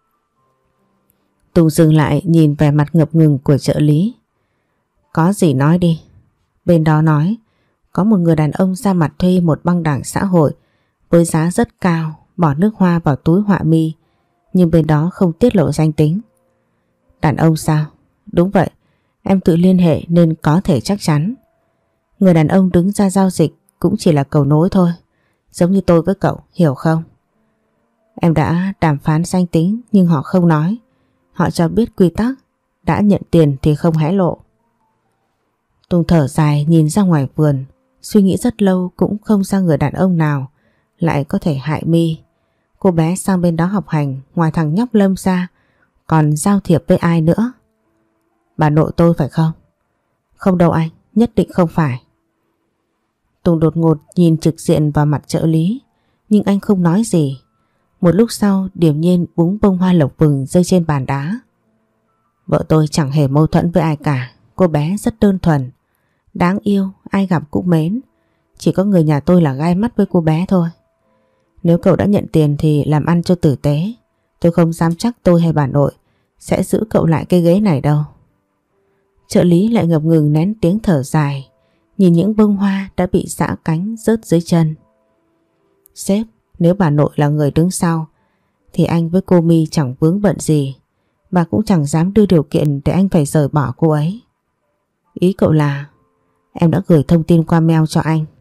Tùng dừng lại nhìn vẻ mặt ngập ngừng của trợ lý. Có gì nói đi. Bên đó nói có một người đàn ông ra mặt thuê một băng đảng xã hội với giá rất cao, bỏ nước hoa vào túi họa mi, nhưng bên đó không tiết lộ danh tính. Đàn ông sao? Đúng vậy, em tự liên hệ nên có thể chắc chắn. Người đàn ông đứng ra giao dịch cũng chỉ là cầu nối thôi, giống như tôi với cậu, hiểu không? Em đã đàm phán danh tính nhưng họ không nói. Họ cho biết quy tắc, đã nhận tiền thì không hé lộ. Tùng thở dài nhìn ra ngoài vườn, suy nghĩ rất lâu cũng không ra người đàn ông nào lại có thể hại mi. Cô bé sang bên đó học hành, ngoài thằng nhóc Lâm ra còn giao thiệp với ai nữa? Bà nội tôi phải không? Không đâu anh, nhất định không phải. Tùng đột ngột nhìn trực diện vào mặt trợ lý, nhưng anh không nói gì. Một lúc sau điềm nhiên búng bông hoa lộc vừng rơi trên bàn đá. Vợ tôi chẳng hề mâu thuẫn với ai cả. Cô bé rất đơn thuần, đáng yêu, ai gặp cũng mến. Chỉ có người nhà tôi là gai mắt với cô bé thôi. Nếu cậu đã nhận tiền thì làm ăn cho tử tế. Tôi không dám chắc tôi hay bà nội sẽ giữ cậu lại cái ghế này đâu. Trợ lý lại ngập ngừng nén tiếng thở dài, nhìn những bông hoa đã bị giã cánh rớt dưới chân. Sếp, nếu bà nội là người đứng sau thì anh với cô My chẳng vướng bận gì. Bà cũng chẳng dám đưa điều kiện để anh phải rời bỏ cô ấy. Ý cậu là em đã gửi thông tin qua mail cho anh.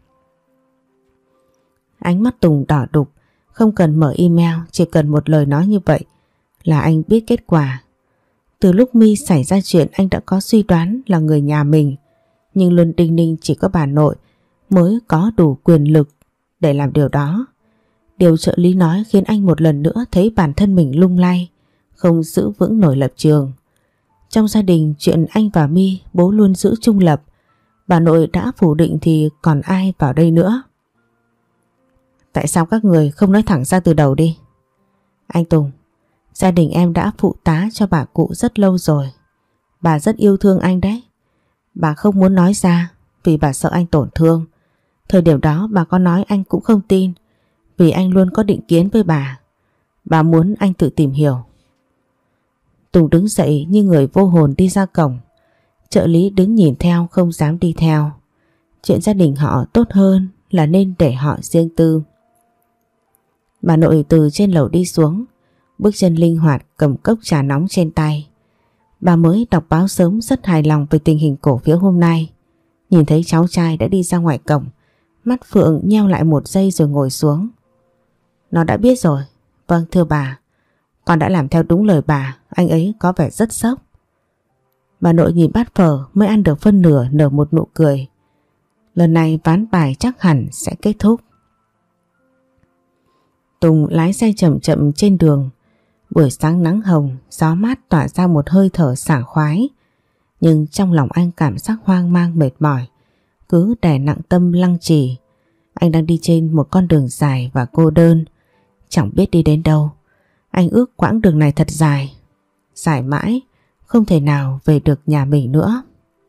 Ánh mắt Tùng đỏ đục, không cần mở email, chỉ cần một lời nói như vậy là anh biết kết quả. Từ lúc My xảy ra chuyện anh đã có suy đoán là người nhà mình, nhưng luôn đinh ninh chỉ có bà nội mới có đủ quyền lực để làm điều đó. Điều trợ lý nói khiến anh một lần nữa thấy bản thân mình lung lay, không giữ vững nổi lập trường. Trong gia đình chuyện anh và My bố luôn giữ trung lập, bà nội đã phủ định thì còn ai vào đây nữa. Tại sao các người không nói thẳng ra từ đầu đi? Anh Tùng, gia đình em đã phụ tá cho bà cụ rất lâu rồi. Bà rất yêu thương anh đấy. Bà không muốn nói ra vì bà sợ anh tổn thương. Thời điểm đó bà có nói anh cũng không tin, vì anh luôn có định kiến với bà. Bà muốn anh tự tìm hiểu. Tùng đứng dậy như người vô hồn đi ra cổng. Trợ lý đứng nhìn theo không dám đi theo. Chuyện gia đình họ tốt hơn là nên để họ riêng tư. Bà nội từ trên lầu đi xuống, bước chân linh hoạt cầm cốc trà nóng trên tay. Bà mới đọc báo sớm rất hài lòng về tình hình cổ phiếu hôm nay. Nhìn thấy cháu trai đã đi ra ngoài cổng, mắt Phượng nheo lại một giây rồi ngồi xuống. Nó đã biết rồi. Vâng thưa bà, con đã làm theo đúng lời bà. Anh ấy có vẻ rất sốc. Bà nội nhìn bát phở mới ăn được phân nửa nở một nụ cười. Lần này ván bài chắc hẳn sẽ kết thúc. Tùng lái xe chậm chậm trên đường. Buổi sáng nắng hồng, gió mát tỏa ra một hơi thở sảng khoái. Nhưng trong lòng anh cảm giác hoang mang mệt mỏi, cứ đè nặng tâm lăng trì. Anh đang đi trên một con đường dài và cô đơn, chẳng biết đi đến đâu. Anh ước quãng đường này thật dài, dài mãi, không thể nào về được nhà mình nữa.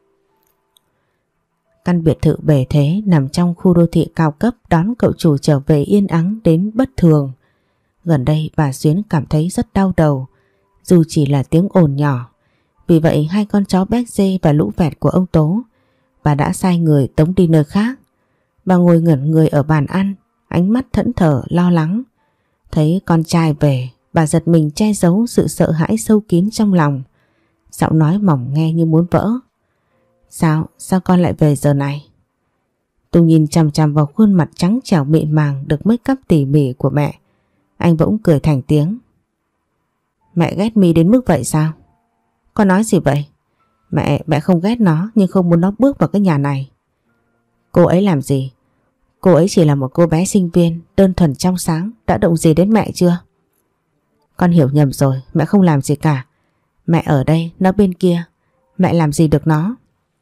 Căn biệt thự bề thế nằm trong khu đô thị cao cấp đón cậu chủ trở về yên ắng đến bất thường. Gần đây bà Xuyến cảm thấy rất đau đầu, dù chỉ là tiếng ồn nhỏ. Vì vậy hai con chó béc dê và lũ vẹt của ông Tố, bà đã sai người tống đi nơi khác. Bà ngồi ngẩn người ở bàn ăn, ánh mắt thẫn thờ lo lắng. Thấy con trai về, bà giật mình che giấu sự sợ hãi sâu kín trong lòng. Giọng nói mỏng nghe như muốn vỡ. Sao, sao con lại về giờ này? Tùng nhìn chằm chằm vào khuôn mặt trắng trẻo mịn màng được make up tỉ mỉ của mẹ. Anh bỗng cười thành tiếng. Mẹ ghét My đến mức vậy sao? Con nói gì vậy? Mẹ, mẹ không ghét nó nhưng không muốn nó bước vào cái nhà này. Cô ấy làm gì? Cô ấy chỉ là một cô bé sinh viên đơn thuần trong sáng, đã động gì đến mẹ chưa? Con hiểu nhầm rồi, mẹ không làm gì cả. Mẹ ở đây, nó bên kia. Mẹ làm gì được nó?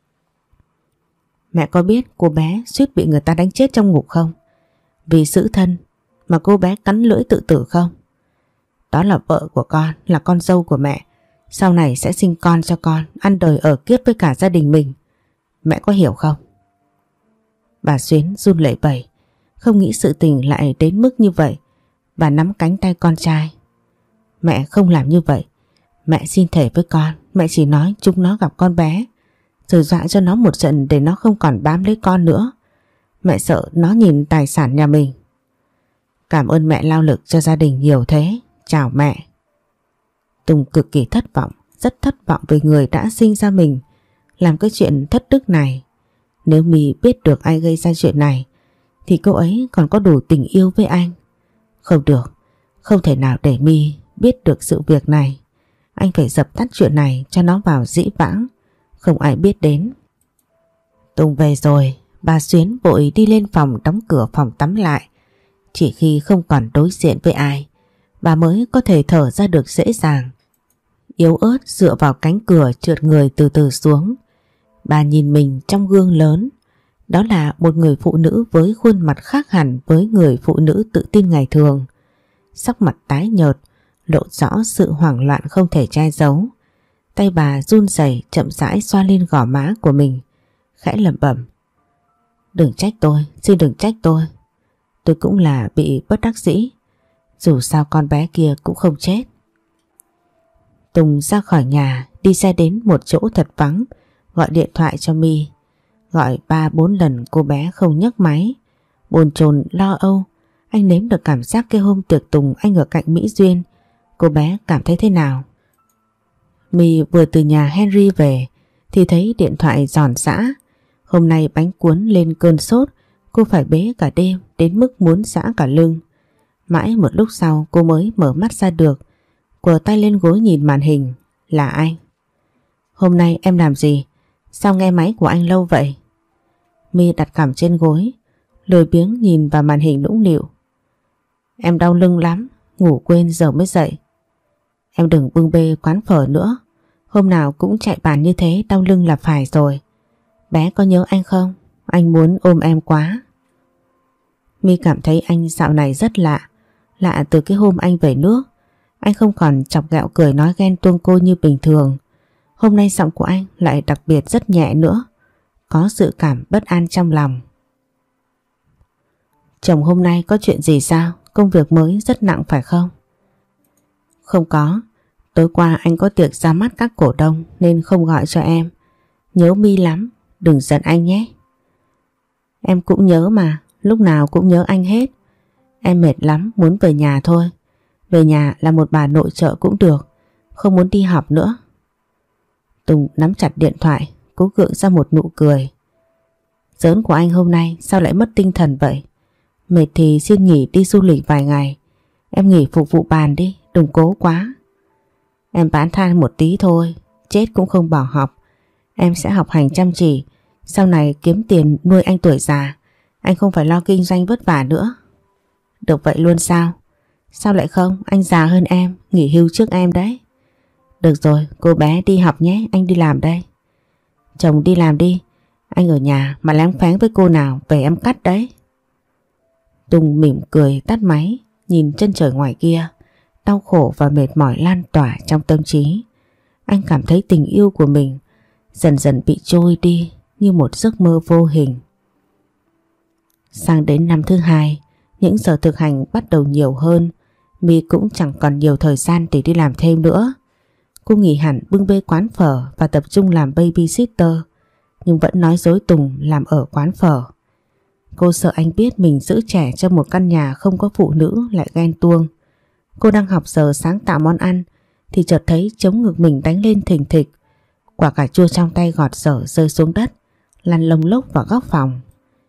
Mẹ có biết cô bé suýt bị người ta đánh chết trong ngục không? Vì giữ thân mà cô bé cắn lưỡi tự tử không? Đó là vợ của con, là con dâu của mẹ. Sau này sẽ sinh con cho con, ăn đời ở kiếp với cả gia đình mình. Mẹ có hiểu không? Bà Xuyến run lẩy bẩy, không nghĩ sự tình lại đến mức như vậy. Bà nắm cánh tay con trai. Mẹ không làm như vậy. Mẹ xin thề với con, mẹ chỉ nói chúng nó gặp con bé rồi dọa cho nó một trận để nó không còn bám lấy con nữa. Mẹ sợ nó nhìn tài sản nhà mình. Cảm ơn mẹ lao lực cho gia đình nhiều thế. Chào mẹ. Tùng cực kỳ thất vọng, rất thất vọng về người đã sinh ra mình làm cái chuyện thất đức này. Nếu My biết được ai gây ra chuyện này thì cô ấy còn có đủ tình yêu với anh. Không được, không thể nào để My biết được sự việc này. Anh phải dập tắt chuyện này cho nó vào dĩ vãng, không ai biết đến. Tùng về rồi, bà Xuyến vội đi lên phòng đóng cửa phòng tắm lại. Chỉ khi không còn đối diện với ai, bà mới có thể thở ra được dễ dàng. Yếu ớt dựa vào cánh cửa trượt người từ từ xuống. Bà nhìn mình trong gương lớn. Đó là một người phụ nữ với khuôn mặt khác hẳn với người phụ nữ tự tin ngày thường. Sắc mặt tái nhợt, lộ rõ sự hoảng loạn không thể che giấu. Tay bà run rẩy chậm rãi xoa lên gò má của mình, khẽ lẩm bẩm. Đừng trách tôi, xin đừng trách tôi. Tôi cũng là bị bất đắc dĩ. Dù sao con bé kia cũng không chết. Tùng ra khỏi nhà, đi xe đến một chỗ thật vắng, gọi điện thoại cho My. Gọi ba bốn lần cô bé không nhấc máy. Bồn chồn lo âu, anh nếm được cảm giác cái hôm tiệc tùng anh ở cạnh Mỹ Duyên. Cô bé cảm thấy thế nào? My vừa từ nhà Henry về thì thấy điện thoại giòn giã. Hôm nay bánh cuốn lên cơn sốt, cô phải bế cả đêm đến mức muốn giã cả lưng. Mãi một lúc sau cô mới mở mắt ra được, quờ tay lên gối nhìn màn hình. Là anh. Hôm nay em làm gì? Sao nghe máy của anh lâu vậy? My đặt cằm trên gối, lười biếng nhìn vào màn hình nũng nịu. Em đau lưng lắm, ngủ quên giờ mới dậy. Em đừng bưng bê quán phở nữa, hôm nào cũng chạy bàn như thế đau lưng là phải rồi. Bé có nhớ anh không? Anh muốn ôm em quá. My cảm thấy anh dạo này rất lạ. Lạ từ cái hôm anh về nước. Anh không còn chọc ghẹo cười nói ghen tuông cô như bình thường. Hôm nay giọng của anh lại đặc biệt rất nhẹ nữa. Có sự cảm bất an trong lòng. Chồng hôm nay có chuyện gì sao? Công việc mới rất nặng phải không? Không có. Tối qua anh có tiệc ra mắt các cổ đông nên không gọi cho em. Nhớ My lắm, đừng giận anh nhé. Em cũng nhớ mà, lúc nào cũng nhớ anh hết. Em mệt lắm, muốn về nhà thôi. Về nhà là một bà nội trợ cũng được, không muốn đi học nữa. Tùng nắm chặt điện thoại, cố gượng ra một nụ cười. Giỡn của anh hôm nay sao lại mất tinh thần vậy? Mệt thì xin nghỉ đi du lịch vài ngày. Em nghỉ phục vụ bàn đi, đừng cố quá. Em bán than một tí thôi, chết cũng không bỏ học. Em sẽ học hành chăm chỉ, sau này kiếm tiền nuôi anh tuổi già. Anh không phải lo kinh doanh vất vả nữa. Được vậy luôn sao? Sao lại không? Anh già hơn em, nghỉ hưu trước em đấy. Được rồi, cô bé đi học nhé, anh đi làm đây. Chồng đi làm đi, anh ở nhà mà lén phén với cô nào về em cắt đấy. Tùng mỉm cười tắt máy, nhìn chân trời ngoài kia. Đau khổ và mệt mỏi lan tỏa trong tâm trí. Anh cảm thấy tình yêu của mình dần dần bị trôi đi như một giấc mơ vô hình. Sang đến năm thứ hai, những giờ thực hành bắt đầu nhiều hơn. My cũng chẳng còn nhiều thời gian để đi làm thêm nữa. Cô nghỉ hẳn bưng bê quán phở và tập trung làm babysitter, nhưng vẫn nói dối Tùng làm ở quán phở. Cô sợ anh biết mình giữ trẻ trong một căn nhà không có phụ nữ lại ghen tuông. Cô đang học giờ sáng tạo món ăn thì chợt thấy chống ngực mình đánh lên thình thịch. Quả cà chua trong tay gọt dở rơi xuống đất, lăn lông lốc vào góc phòng.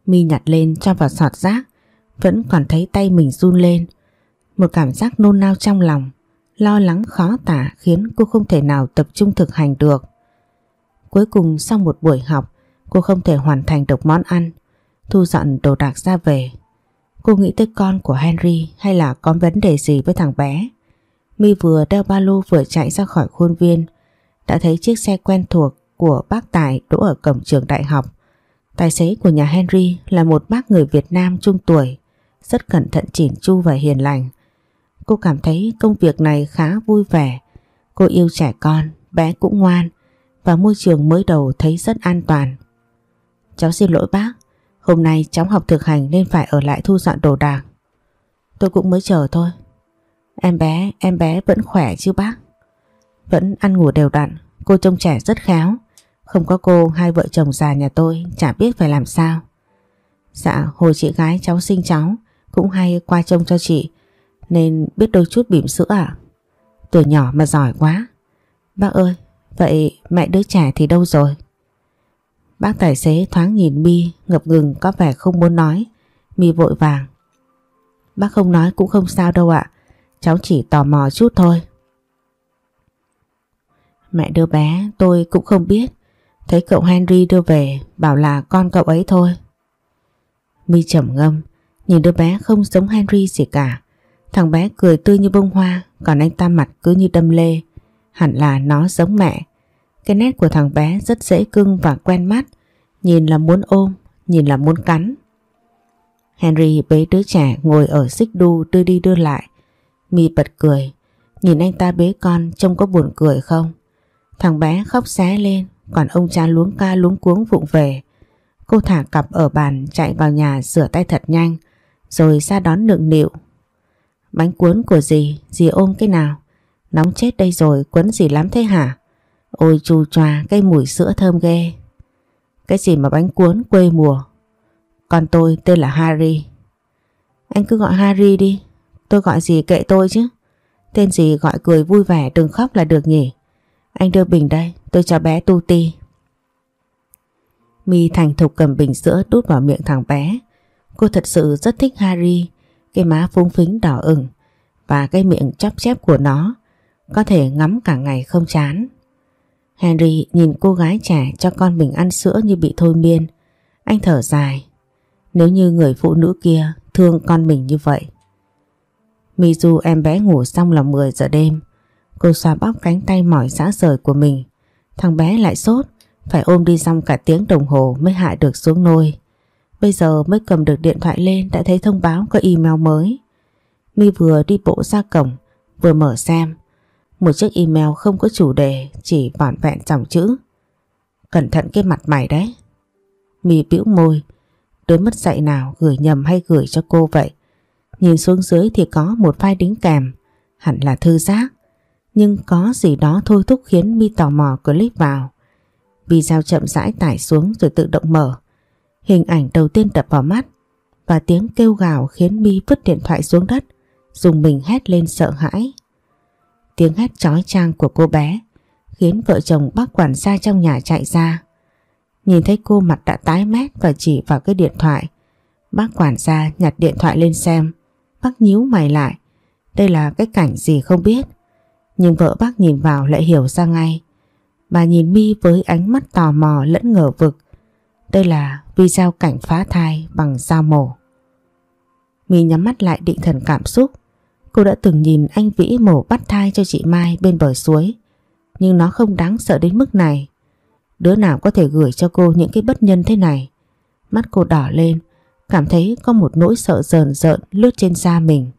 My nhặt lên cho vào sọt rác, vẫn còn thấy tay mình run lên. Một cảm giác nôn nao trong lòng, lo lắng khó tả khiến cô không thể nào tập trung thực hành được. Cuối cùng sau một buổi học, cô không thể hoàn thành được món ăn. Thu dọn đồ đạc ra về. Cô nghĩ tới con của Henry hay là có vấn đề gì với thằng bé. My vừa đeo ba lô vừa chạy ra khỏi khuôn viên, đã thấy chiếc xe quen thuộc của bác Tài đỗ ở cổng trường đại học. Tài xế của nhà Henry là một bác người Việt Nam trung tuổi, rất cẩn thận chỉn chu và hiền lành. Cô cảm thấy công việc này khá vui vẻ. Cô yêu trẻ con, bé cũng ngoan và môi trường mới đầu thấy rất an toàn. Cháu xin lỗi bác, hôm nay cháu học thực hành nên phải ở lại thu dọn đồ đạc. Tôi cũng mới chờ thôi. Em bé, em bé vẫn khỏe chứ bác? Vẫn ăn ngủ đều đặn, cô trông trẻ rất khéo. Không có cô hai vợ chồng già nhà tôi chả biết phải làm sao. Dạ, hồi chị gái cháu sinh cháu cũng hay qua trông cho chị nên biết đôi chút bỉm sữa ạ. Tuổi nhỏ mà giỏi quá. Bác ơi, vậy mẹ đứa trẻ thì đâu rồi? Bác tài xế thoáng nhìn My ngập ngừng có vẻ không muốn nói. My vội vàng. Bác không nói cũng không sao đâu ạ. Cháu chỉ tò mò chút thôi. Mẹ đứa bé tôi cũng không biết. Thấy cậu Henry đưa về bảo là con cậu ấy thôi. My trầm ngâm, nhìn đứa bé không giống Henry gì cả. Thằng bé cười tươi như bông hoa, còn anh ta mặt cứ như đâm lê. Hẳn là nó giống mẹ. Cái nét của thằng bé rất dễ cưng và quen mắt. Nhìn là muốn ôm, nhìn là muốn cắn. Henry bế đứa trẻ ngồi ở xích đu đưa đi đưa lại. My bật cười. Nhìn anh ta bế con trông có buồn cười không? Thằng bé khóc xé lên, còn ông cha luống ca luống cuống vụng về. Cô thả cặp ở bàn chạy vào nhà rửa tay thật nhanh, rồi ra đón nựng nịu. Bánh cuốn của dì, dì ôm cái nào? Nóng chết đây rồi, cuốn gì lắm thế hả? Ôi chù chòa, cái mùi sữa thơm ghê. Cái gì mà bánh cuốn quê mùa? Con tôi tên là Harry. Anh cứ gọi Harry đi, tôi gọi gì kệ tôi chứ. Tên gì gọi cười vui vẻ đừng khóc là được nhỉ. Anh đưa bình đây, tôi cho bé tu ti. My thành thục cầm bình sữa đút vào miệng thằng bé. Cô thật sự rất thích Harry. Cái má phúng phính đỏ ửng và cái miệng chóp chép của nó có thể ngắm cả ngày không chán. Henry nhìn cô gái trẻ cho con mình ăn sữa như bị thôi miên. Anh thở dài. Nếu như người phụ nữ kia thương con mình như vậy. My du em bé ngủ xong là mười giờ đêm. Cô xoa bóp cánh tay mỏi rã rời của mình. Thằng bé lại sốt, phải ôm đi xong cả tiếng đồng hồ mới hạ được xuống nôi. Bây giờ mới cầm được điện thoại lên đã thấy thông báo có email mới. My vừa đi bộ ra cổng, vừa mở xem. Một chiếc email không có chủ đề, chỉ vỏn vẹn dòng chữ. Cẩn thận cái mặt mày đấy. My bĩu môi, đứa mất dạy nào gửi nhầm hay gửi cho cô vậy. Nhìn xuống dưới thì có một file đính kèm, hẳn là thư giác. Nhưng có gì đó thôi thúc khiến My tò mò click vào. Video chậm rãi tải xuống rồi tự động mở. Hình ảnh đầu tiên đập vào mắt và tiếng kêu gào khiến My vứt điện thoại xuống đất, dùng mình hét lên sợ hãi. Tiếng hét chói chang của cô bé khiến vợ chồng bác quản gia trong nhà chạy ra. Nhìn thấy cô mặt đã tái mét và chỉ vào cái điện thoại. Bác quản gia nhặt điện thoại lên xem. Bác nhíu mày lại. Đây là cái cảnh gì không biết. Nhưng vợ bác nhìn vào lại hiểu ra ngay. Bà nhìn My với ánh mắt tò mò lẫn ngờ vực. Đây là video cảnh phá thai bằng dao mổ. My nhắm mắt lại định thần cảm xúc. Cô đã từng nhìn anh Vĩ mổ bắt thai cho chị Mai bên bờ suối. Nhưng nó không đáng sợ đến mức này. Đứa nào có thể gửi cho cô những cái bất nhân thế này. Mắt cô đỏ lên, cảm thấy có một nỗi sợ rờn rợn lướt trên da mình.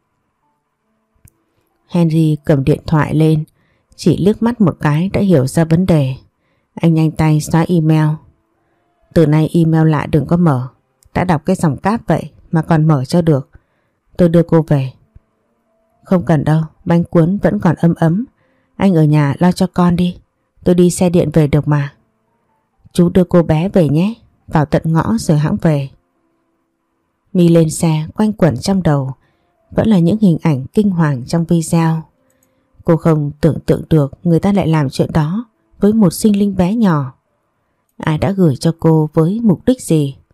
Henry cầm điện thoại lên, chỉ liếc mắt một cái đã hiểu ra vấn đề. Anh nhanh tay xóa email. Từ nay email lạ đừng có mở. Đã đọc cái dòng cáp vậy mà còn mở cho được. Tôi đưa cô về. Không cần đâu, bánh cuốn vẫn còn ấm ấm. Anh ở nhà lo cho con đi. Tôi đi xe điện về được mà. Chú đưa cô bé về nhé. Vào tận ngõ rồi hãng về. My lên xe quanh quẩn trong đầu vẫn là những hình ảnh kinh hoàng trong video. Cô không tưởng tượng được người ta lại làm chuyện đó với một sinh linh bé nhỏ. Ai đã gửi cho cô với mục đích gì?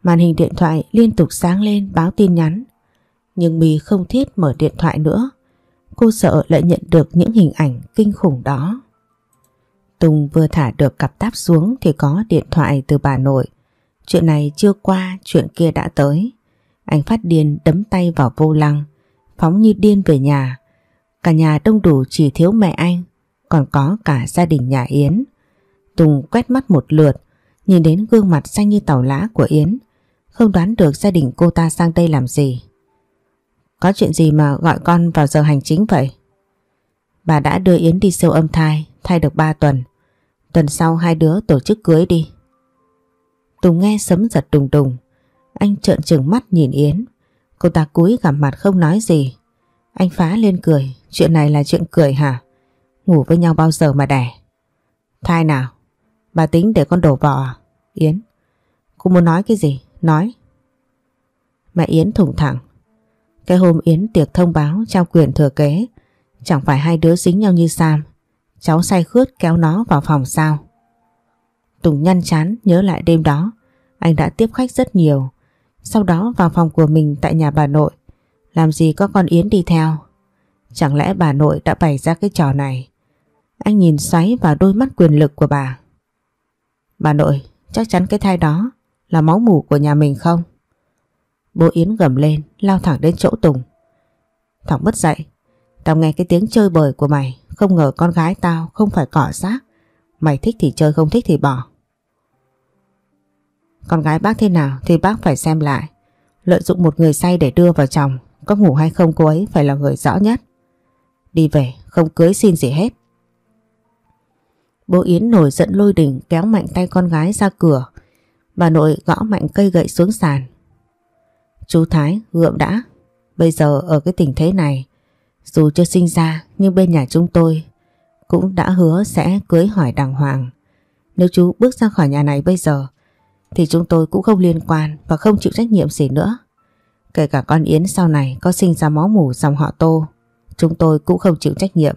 Màn hình điện thoại liên tục sáng lên báo tin nhắn. Nhưng My không thiết mở điện thoại nữa. Cô sợ lại nhận được những hình ảnh kinh khủng đó. Tùng vừa thả được cặp táp xuống thì có điện thoại từ bà nội. Chuyện này chưa qua, chuyện kia đã tới. Anh phát điên đấm tay vào vô lăng, phóng như điên về nhà. Cả nhà đông đủ chỉ thiếu mẹ anh, còn có cả gia đình nhà Yến. Tùng quét mắt một lượt, nhìn đến gương mặt xanh như tàu lá của Yến, không đoán được gia đình cô ta sang đây làm gì. Có chuyện gì mà gọi con vào giờ hành chính vậy? Bà đã đưa Yến đi siêu âm thai, thai được ba tuần. Tuần sau hai đứa tổ chức cưới đi. Tùng nghe sấm giật đùng đùng. Anh trợn trừng mắt nhìn Yến. Cô ta cúi gằm mặt không nói gì. Anh phá lên cười. Chuyện này là chuyện cười hả? Ngủ với nhau bao giờ mà đẻ? Thai nào? Bà tính để con đổ vỏ à? Yến, cô muốn nói cái gì? Nói. Mẹ Yến thủng thẳng. Cái hôm Yến tiệc thông báo trao quyền thừa kế, chẳng phải hai đứa dính nhau như Sam. Cháu say khướt kéo nó vào phòng sao? Tùng nhăn chán nhớ lại đêm đó. Anh đã tiếp khách rất nhiều. Sau đó vào phòng của mình tại nhà bà nội. Làm gì có con Yến đi theo? Chẳng lẽ bà nội đã bày ra cái trò này? Anh nhìn xoáy vào đôi mắt quyền lực của bà. Bà nội, chắc chắn cái thai đó là máu mủ của nhà mình không? Bố Yến gầm lên, lao thẳng đến chỗ Tùng. Thằng mất dạy, tao nghe cái tiếng chơi bời của mày, không ngờ con gái tao không phải cỏ rác. Mày thích thì chơi, không thích thì bỏ. Con gái bác thế nào thì bác phải xem lại. Lợi dụng một người say để đưa vào chồng, có ngủ hay không cô ấy phải là người rõ nhất. Đi về, không cưới xin gì hết. Bố Yến nổi giận lôi đình kéo mạnh tay con gái ra cửa. Bà nội gõ mạnh cây gậy xuống sàn. Chú Thái, gượm đã. Bây giờ ở cái tình thế này, dù chưa sinh ra nhưng bên nhà chúng tôi cũng đã hứa sẽ cưới hỏi đàng hoàng. Nếu chú bước ra khỏi nhà này bây giờ thì chúng tôi cũng không liên quan và không chịu trách nhiệm gì nữa. Kể cả con Yến sau này có sinh ra máu mủ dòng họ Tô, chúng tôi cũng không chịu trách nhiệm.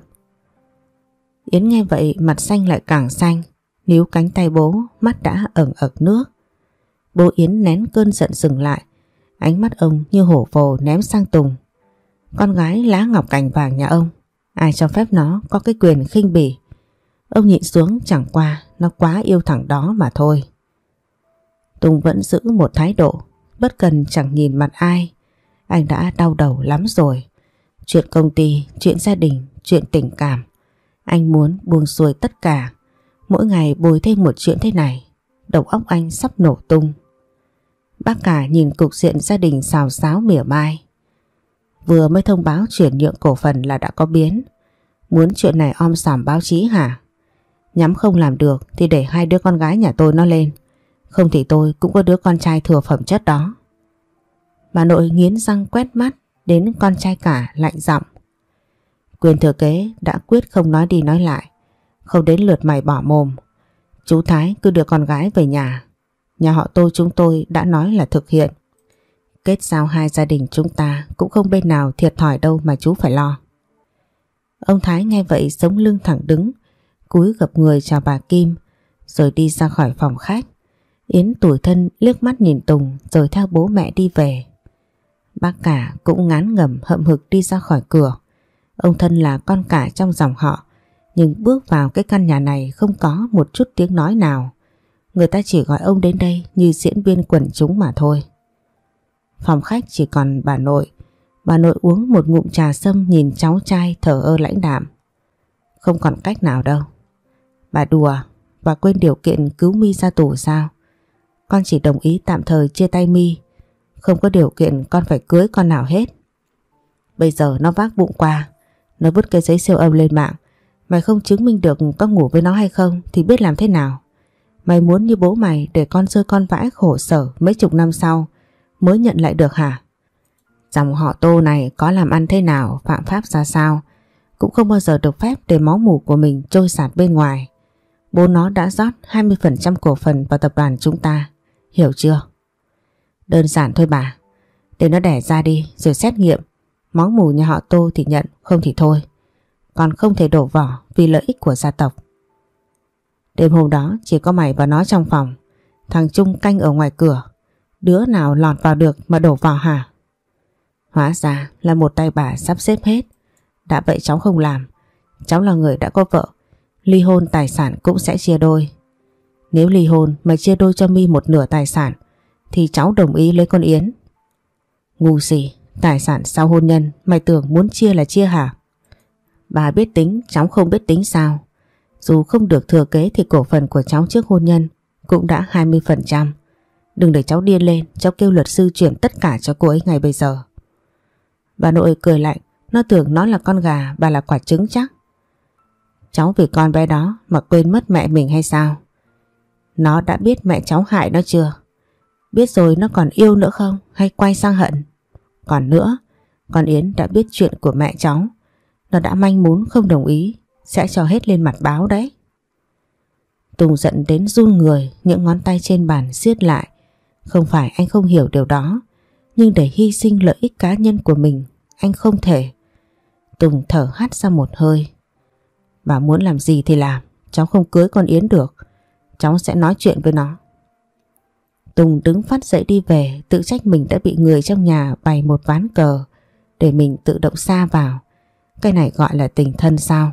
Yến nghe vậy mặt xanh lại càng xanh, níu cánh tay bố, mắt đã ẩn ực nước. Bố Yến nén cơn giận dừng lại, ánh mắt ông như hổ vồ ném sang Tùng. Con gái lá ngọc cành vàng nhà ông, ai cho phép nó có cái quyền khinh bỉ. Ông nhịn xuống, chẳng qua nó quá yêu thằng đó mà thôi. Tùng vẫn giữ một thái độ bất cần chẳng nhìn mặt ai. Anh đã đau đầu lắm rồi. Chuyện công ty, chuyện gia đình, chuyện tình cảm, anh muốn buông xuôi tất cả. Mỗi ngày bồi thêm một chuyện thế này, đầu óc anh sắp nổ tung. Bác cả nhìn cục diện gia đình xào xáo mỉa mai. Vừa mới thông báo chuyển nhượng cổ phần là đã có biến. Muốn chuyện này om sòm báo chí hả? Nhắm không làm được thì để hai đứa con gái nhà tôi nó lên. Không thì tôi cũng có đứa con trai thừa phẩm chất đó. Bà nội nghiến răng quét mắt đến con trai cả lạnh giọng. Quyền thừa kế đã quyết không nói đi nói lại. Không đến lượt mày bỏ mồm. Chú Thái cứ đưa con gái về nhà. Nhà họ Tô chúng tôi đã nói là thực hiện. Kết giao hai gia đình chúng ta cũng không bên nào thiệt thòi đâu mà chú phải lo. Ông Thái nghe vậy sống lưng thẳng đứng, cúi gập người chào bà Kim, rồi đi ra khỏi phòng khách. Yến tủi thân liếc mắt nhìn Tùng rồi theo bố mẹ đi về. Bác cả cũng ngán ngẩm hậm hực đi ra khỏi cửa. Ông thân là con cả trong dòng họ, nhưng bước vào cái căn nhà này không có một chút tiếng nói nào. Người ta chỉ gọi ông đến đây như diễn viên quần chúng mà thôi. Phòng khách chỉ còn bà nội. Bà nội uống một ngụm trà sâm nhìn cháu trai thờ ơ lãnh đạm. Không còn cách nào đâu. Bà đùa, bà quên điều kiện cứu My ra tù sao? Con chỉ đồng ý tạm thời chia tay My, không có điều kiện con phải cưới con nào hết. Bây giờ nó vác bụng qua, nó vứt cái giấy siêu âm lên mạng. Mày không chứng minh được có ngủ với nó hay không thì biết làm thế nào? Mày muốn như bố mày để con rơi con vãi khổ sở mấy chục năm sau mới nhận lại được hả? Dòng họ Tô này có làm ăn thế nào, phạm pháp ra sao, cũng không bao giờ được phép để máu mủ của mình trôi sạt bên ngoài. Bố nó đã rót hai mươi phần trăm cổ phần vào tập đoàn chúng ta, hiểu chưa? Đơn giản thôi bà, để nó đẻ ra đi rồi xét nghiệm. Máu mủ nhà họ Tô thì nhận, không thì thôi. Còn không thể đổ vỏ vì lợi ích của gia tộc. Đêm hôm đó chỉ có mày và nó trong phòng. Thằng Trung canh ở ngoài cửa. Đứa nào lọt vào được mà đổ vào hả? Hóa ra là một tay bà sắp xếp hết. Đã vậy cháu không làm. Cháu là người đã có vợ. Ly hôn tài sản cũng sẽ chia đôi. Nếu ly hôn mà chia đôi cho My một nửa tài sản thì cháu đồng ý lấy con Yến. Ngu gì, tài sản sau hôn nhân mày tưởng muốn chia là chia hả? Bà biết tính, cháu không biết tính sao? Dù không được thừa kế thì cổ phần của cháu trước hôn nhân cũng đã hai mươi phần trăm. Đừng để cháu điên lên, cháu kêu luật sư chuyển tất cả cho cô ấy ngay bây giờ. Bà nội cười lạnh, nó tưởng nó là con gà, bà là quả trứng chắc. Cháu vì con bé đó mà quên mất mẹ mình hay sao? Nó đã biết mẹ cháu hại nó chưa? Biết rồi nó còn yêu nữa không? Hay quay sang hận? Còn nữa, con Yến đã biết chuyện của mẹ cháu. Nó đã manh mún không đồng ý, sẽ cho hết lên mặt báo đấy. Tùng giận đến run người, những ngón tay trên bàn siết lại. Không phải anh không hiểu điều đó, nhưng để hy sinh lợi ích cá nhân của mình, anh không thể. Tùng thở hắt ra một hơi. Bà muốn làm gì thì làm, cháu không cưới con Yến được. Cháu sẽ nói chuyện với nó. Tùng đứng phát dậy đi về, tự trách mình đã bị người trong nhà bày một ván cờ để mình tự động sa vào. Cái này gọi là tình thân sao?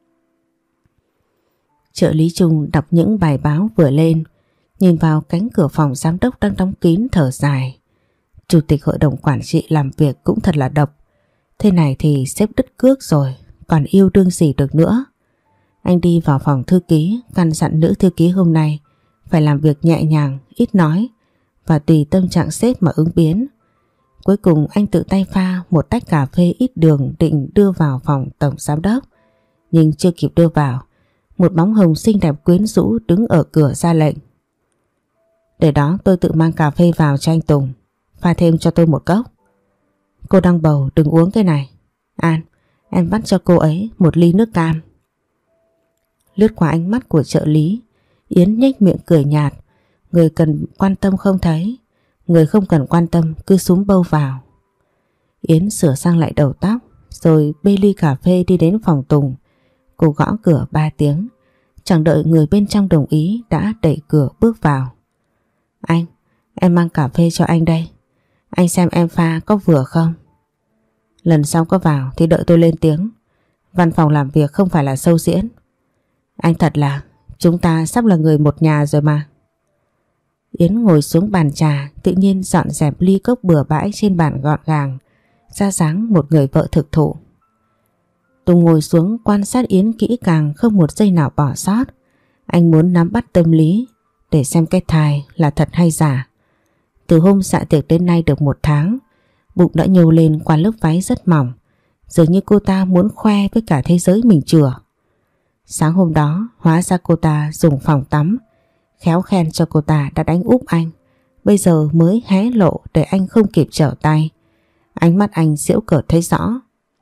Trợ lý Trung đọc những bài báo vừa lên, nhìn vào cánh cửa phòng giám đốc đang đóng kín thở dài. Chủ tịch hội đồng quản trị làm việc cũng thật là độc. Thế này thì sếp đứt cước rồi, còn yêu đương gì được nữa. Anh đi vào phòng thư ký, căn dặn nữ thư ký hôm nay phải làm việc nhẹ nhàng, ít nói và tùy tâm trạng sếp mà ứng biến. Cuối cùng anh tự tay pha một tách cà phê ít đường định đưa vào phòng tổng giám đốc. Nhưng chưa kịp đưa vào, một bóng hồng xinh đẹp quyến rũ đứng ở cửa ra lệnh. Để đó tôi tự mang cà phê vào cho anh Tùng, pha thêm cho tôi một cốc. Cô đang bầu đừng uống cái này. An, em bắt cho cô ấy một ly nước cam. Lướt qua ánh mắt của trợ lý, Yến nhếch miệng cười nhạt. Người cần quan tâm không thấy, người không cần quan tâm cứ súm bâu vào. Yến sửa sang lại đầu tóc rồi bê ly cà phê đi đến phòng Tùng. Cô gõ cửa ba tiếng, chẳng đợi người bên trong đồng ý đã đẩy cửa bước vào. Anh, em mang cà phê cho anh đây. Anh xem em pha có vừa không? Lần sau có vào thì đợi tôi lên tiếng. Văn phòng làm việc không phải là show diễn. Anh thật là, chúng ta sắp là người một nhà rồi mà. Yến ngồi xuống bàn trà, tự nhiên dọn dẹp ly cốc bừa bãi trên bàn gọn gàng, ra dáng một người vợ thực thụ. Tùng ngồi xuống quan sát Yến kỹ càng, không một giây nào bỏ sót. Anh muốn nắm bắt tâm lý để xem cái thai là thật hay giả. Từ hôm dạ tiệc đến nay được một tháng, bụng đã nhô lên qua lớp váy rất mỏng, dường như cô ta muốn khoe với cả thế giới mình chừa. Sáng hôm đó, hóa ra cô ta dùng phòng tắm, khéo khen cho cô ta đã đánh úp anh, bây giờ mới hé lộ để anh không kịp trở tay. Ánh mắt anh giễu cợt thấy rõ.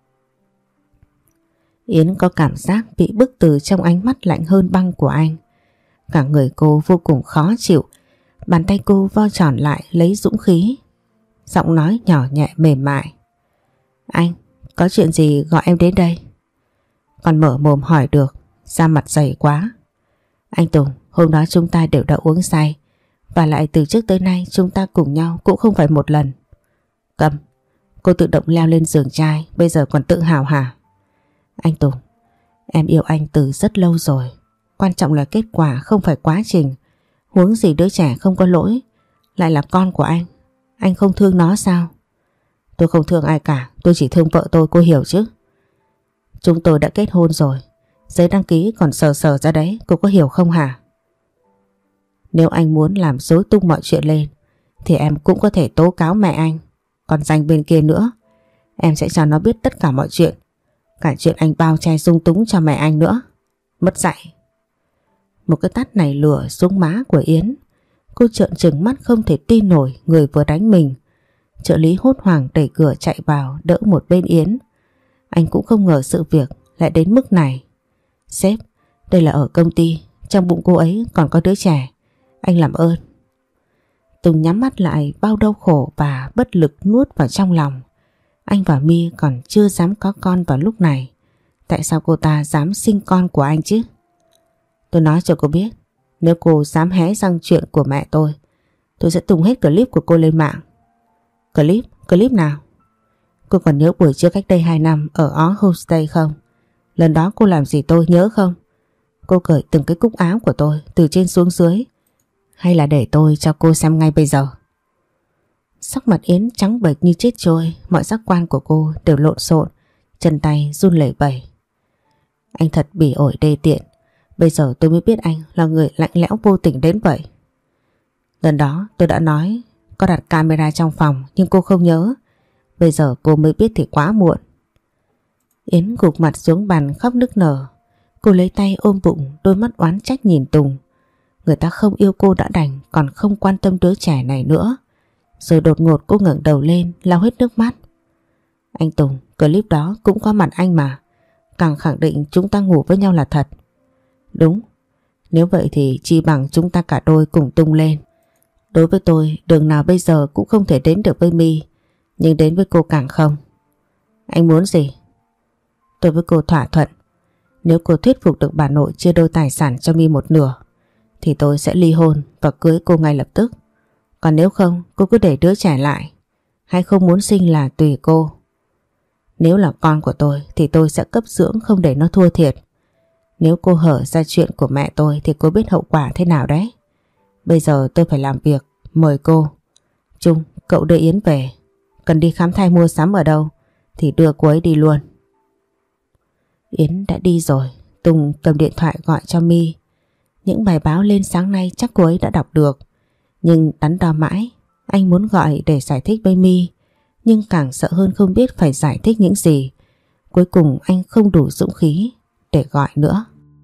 Yến có cảm giác bị bức từ trong ánh mắt lạnh hơn băng của anh. Cả người cô vô cùng khó chịu, bàn tay cô vo tròn lại lấy dũng khí. Giọng nói nhỏ nhẹ mềm mại. Anh, có chuyện gì gọi em đến đây? Còn mở mồm hỏi được, da mặt dày quá. Anh Tùng, hôm đó chúng ta đều đã uống say, và lại từ trước tới nay chúng ta cùng nhau cũng không phải một lần. Cầm, cô tự động leo lên giường trai, bây giờ còn tự hào hả? Anh Tùng, em yêu anh từ rất lâu rồi. Quan trọng là kết quả không phải quá trình. Huống gì đứa trẻ không có lỗi lại là con của anh. Anh không thương nó sao? Tôi không thương ai cả, tôi chỉ thương vợ tôi, cô hiểu chứ? Chúng tôi đã kết hôn rồi, giấy đăng ký còn sờ sờ ra đấy, cô có hiểu không hả? Nếu anh muốn làm rối tung mọi chuyện lên thì em cũng có thể tố cáo mẹ anh. Còn Danh bên kia nữa, em sẽ cho nó biết tất cả mọi chuyện, cả chuyện anh bao che dung túng cho mẹ anh nữa. Mất dạy. Một cái tát này lửa xuống má của Yến. Cô trợn trừng mắt không thể tin nổi người vừa đánh mình. Trợ lý hốt hoảng đẩy cửa chạy vào đỡ một bên Yến. Anh cũng không ngờ sự việc lại đến mức này. Sếp, đây là ở công ty, trong bụng cô ấy còn có đứa trẻ. Anh làm ơn. Tùng nhắm mắt lại, bao đau khổ và bất lực nuốt vào trong lòng. Anh và My còn chưa dám có con vào lúc này. Tại sao cô ta dám sinh con của anh chứ? Tôi nói cho cô biết, nếu cô dám hé răng chuyện của mẹ tôi, tôi sẽ tung hết clip của cô lên mạng. Clip? Clip nào? Cô còn nhớ buổi trưa cách đây hai năm ở Ó Homestay không? Lần đó cô làm gì tôi nhớ không? Cô cởi từng cái cúc áo của tôi từ trên xuống dưới. Hay là để tôi cho cô xem ngay bây giờ? Sắc mặt Yến trắng bệch như chết trôi, mọi giác quan của cô đều lộn xộn, chân tay run lẩy bẩy. Anh thật bỉ ổi đê tiện, bây giờ tôi mới biết anh là người lạnh lẽo vô tình đến vậy. Lần đó tôi đã nói có đặt camera trong phòng nhưng cô không nhớ. Bây giờ cô mới biết thì quá muộn. Yến gục mặt xuống bàn khóc nức nở. Cô lấy tay ôm bụng, đôi mắt oán trách nhìn Tùng. Người ta không yêu cô đã đành, còn không quan tâm đứa trẻ này nữa. Rồi đột ngột cô ngẩng đầu lên, lau hết nước mắt. Anh Tùng, clip đó cũng có mặt anh mà. Càng khẳng định chúng ta ngủ với nhau là thật. Đúng, nếu vậy thì chi bằng chúng ta cả đôi cùng tung lên. Đối với tôi, đường nào bây giờ cũng không thể đến được với My, nhưng đến với cô càng không. Anh muốn gì? Tôi với cô thỏa thuận, nếu cô thuyết phục được bà nội chia đôi tài sản cho My một nửa, thì tôi sẽ ly hôn và cưới cô ngay lập tức. Còn nếu không, cô cứ để đứa trẻ lại, hay không muốn sinh là tùy cô. Nếu là con của tôi thì tôi sẽ cấp dưỡng không để nó thua thiệt. Nếu cô hở ra chuyện của mẹ tôi thì cô biết hậu quả thế nào đấy. Bây giờ tôi phải làm việc, mời cô. Trung, cậu đưa Yến về. Cần đi khám thai mua sắm ở đâu thì đưa cô ấy đi luôn. Yến đã đi rồi. Tùng cầm điện thoại gọi cho My. Những bài báo lên sáng nay chắc cô ấy đã đọc được. Nhưng đắn đo mãi, anh muốn gọi để giải thích với My, nhưng càng sợ hơn không biết phải giải thích những gì. Cuối cùng anh không đủ dũng khí để gọi nữa.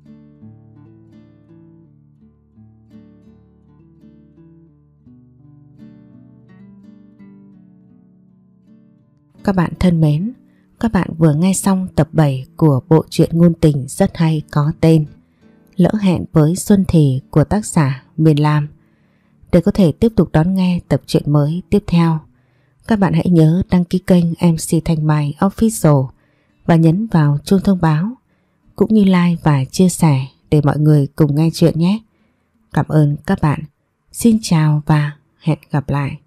Các bạn thân mến, các bạn vừa nghe xong tập bảy của bộ truyện ngôn tình rất hay có tên Lỡ hẹn với Xuân Thì của tác giả Miền Lam. Để có thể tiếp tục đón nghe tập truyện mới tiếp theo, các bạn hãy nhớ đăng ký kênh em xê Thanh Mai Official và nhấn vào chuông thông báo, cũng như like và chia sẻ để mọi người cùng nghe chuyện nhé. Cảm ơn các bạn. Xin chào và hẹn gặp lại.